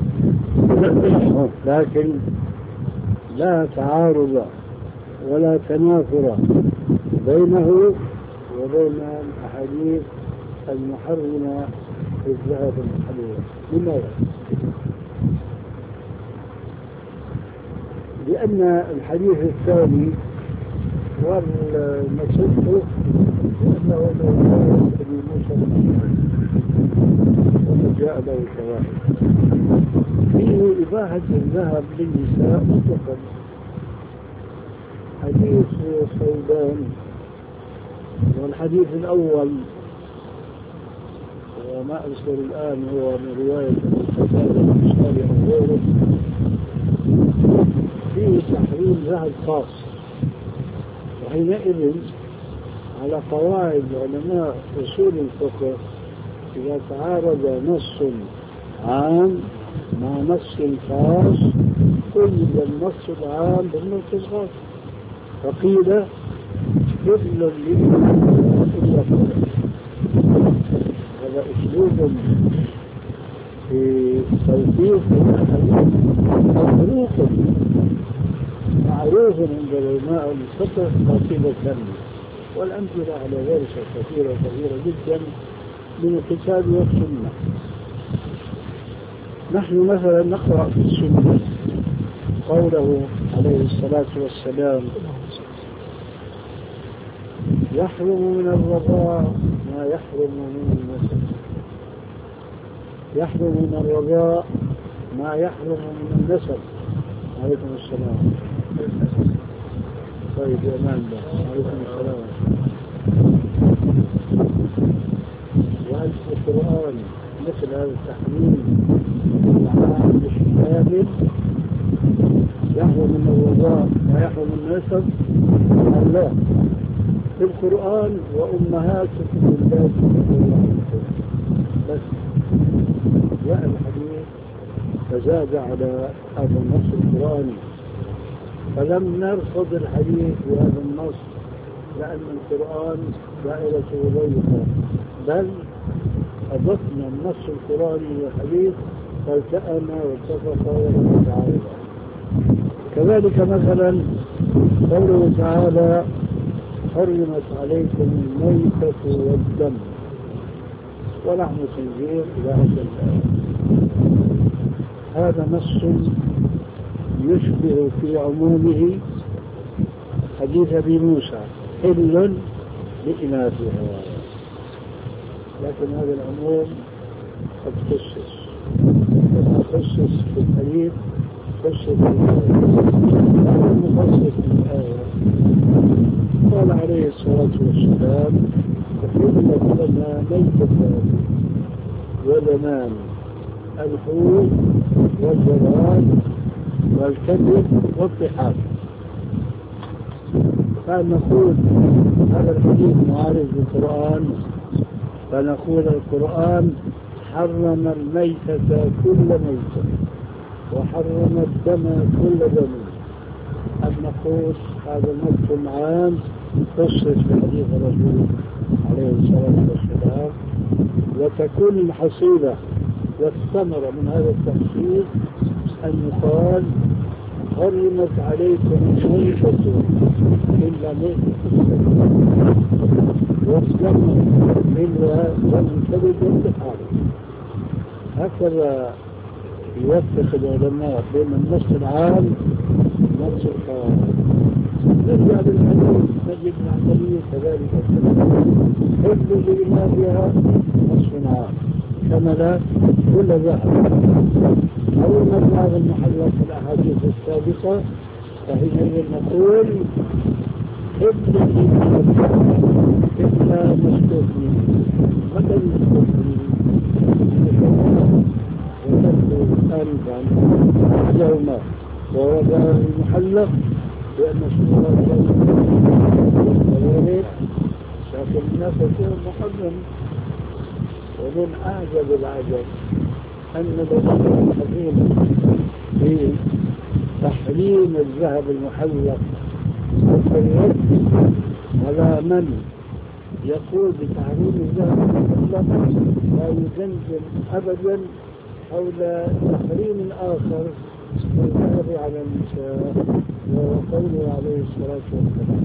لكن لا تعارض ولا تنافر بينه وبين الأحاديث المحرمة في الذهب المحلول. لماذا؟ لأن الحديث الثاني والمسجد أنه لو أبي موسى وقد جاء له شواهد فيه إباحة الذهب للنساء مطلقا. حديث صيدان والحديث الأول وما أذكر الآن هو من رواية البخاري أو غيره فيه تحريم ذهب خاص. وحينئذ على قواعد علماء أصول الفقه إذا تعارض نص عام مع نص خاص قيد النص العام بالنص الخاص فقيل كل للإيمان إلا كل. هذا أسلوب في توثيق الأحاديث مطروق معروف عند علماء الفقه قصيدة، والأمثلة على ذلك كثيرة كثيرة جدا من الكتاب والسنة. نحن مثلا نقرأ في السنة قوله عليه الصلاة والسلام يحرم من الرضاء ما يحرم من النسب، يحرم من الرضاء ما يحرم من النسب. عليكم السلام. طيب يا أمان الله. عليكم السلام. وهل في القرآن مثل هذا التحريم العام الشامل يحرم من الرضاء ما يحرم من النسب؟ لا، في القرآن وأمهاتكم اللاتي بس جاء الحديث فزاد على هذا النص القرآني، فلم نرفض الحديث بهذا النص لأن القرآن دائرته ضيقة، بل أضفنا النص القرآني للحديث فالتأمنا واتفقا ولم يتعارضا. كذلك مثلا قوله تعالى حرمت عليكم الميتة والدم ولحم الخنزير إلى آخر الآية. هذا نص يشبه في عمومه حديث أبي موسى حل لإناثها، لكن هذا العموم قد خصص، كما خصص في الحديث خصص في الآية. هذا المخصص في الآية قال عليه الصلاة والسلام تحرمت لنا ميتتان ودمان الحوت والجراد والكذب والطحال. فنقول هذا الحديث معارض بالقرآن، فنقول القرآن حرم الميتة كل ميتة وحرم الدم كل دم. أن نقول هذا نص عام خصص في حديث الرسول عليه الصلاة والسلام، وتكون الحصيلة والثمرة من هذا التخصيص أن يقال حرمت عليكم الميتة إلا ميتة والدم إلا دم كبد والطحال. هكذا يوفق العلماء بين النص العام والنص الخاص. نرجع للحديث نجد العملية كذلك حفظ لإمامها نصف عام كمل كل ذهب. أول ما هذا المحلل في الأحاديث السابقة فحينئذ نقول حفظ لإمامها إلا مسكوت منه مدى مسكوت منه وتبدو آنفا أحدهما ووضع المحلق لأن الشهرات والطوارئ لكن الناس يكون محرم. ومن أعجب العجب أن الذين الحكيم في تحريم الذهب المحلق والرد على من يقول بتحريم الذهب المحلق لا يزلزل أبدا حول تحريم آخر الذهب على النساء، وهو قوله عليه الصلاة والسلام: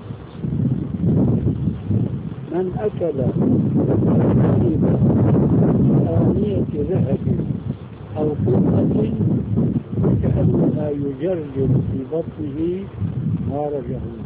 من أكل طيبا آنية ذهب أو فضة كأنما يجرجر في بطنه نار جهنم.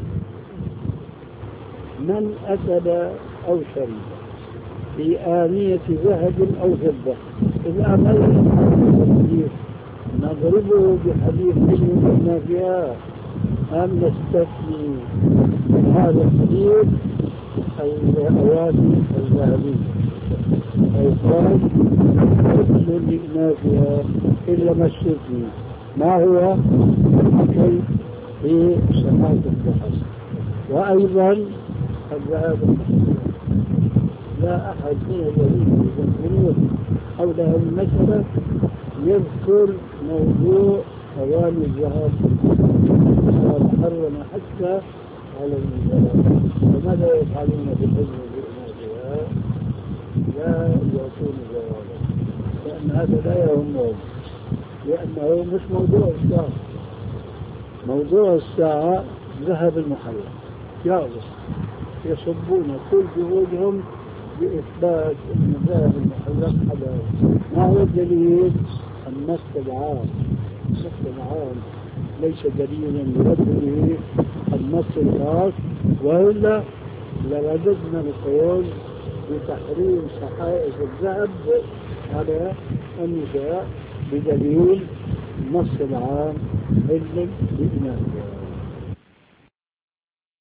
من أكل أو شرب في آنية ذهب أو فضة، إذا عملنا الحديث نضربه بحديث علم فيها أم نستثني من هذا الحديث الأواني الذهبية؟ فيقال كل لإناثها إلا ما استثني. ما هو الأكل في صفات الكحل، وأيضا الذهب الكحل. لا أحد من الذين يذكرون حول هذه المسألة يذكر موضوع أواني الذهب محرم حتى على النساء. فماذا يفعلون في الحزن بإناثها؟ لا يأتون جوابا، لأن هذا لا يهمهم، لأنه مش موضوع الساعة. موضوع الساعة ذهب المحرم، يعرف يصبون كل جهودهم بإثبات أن ذهب المحرم حلال. ما هو الدليل؟ النص العام. النص العام ليس دليلا يرده النص الخاص، وإلا لرددنا القول بتحريم صحائف الذهب على النساء بدليل النص العام علم بإناثها.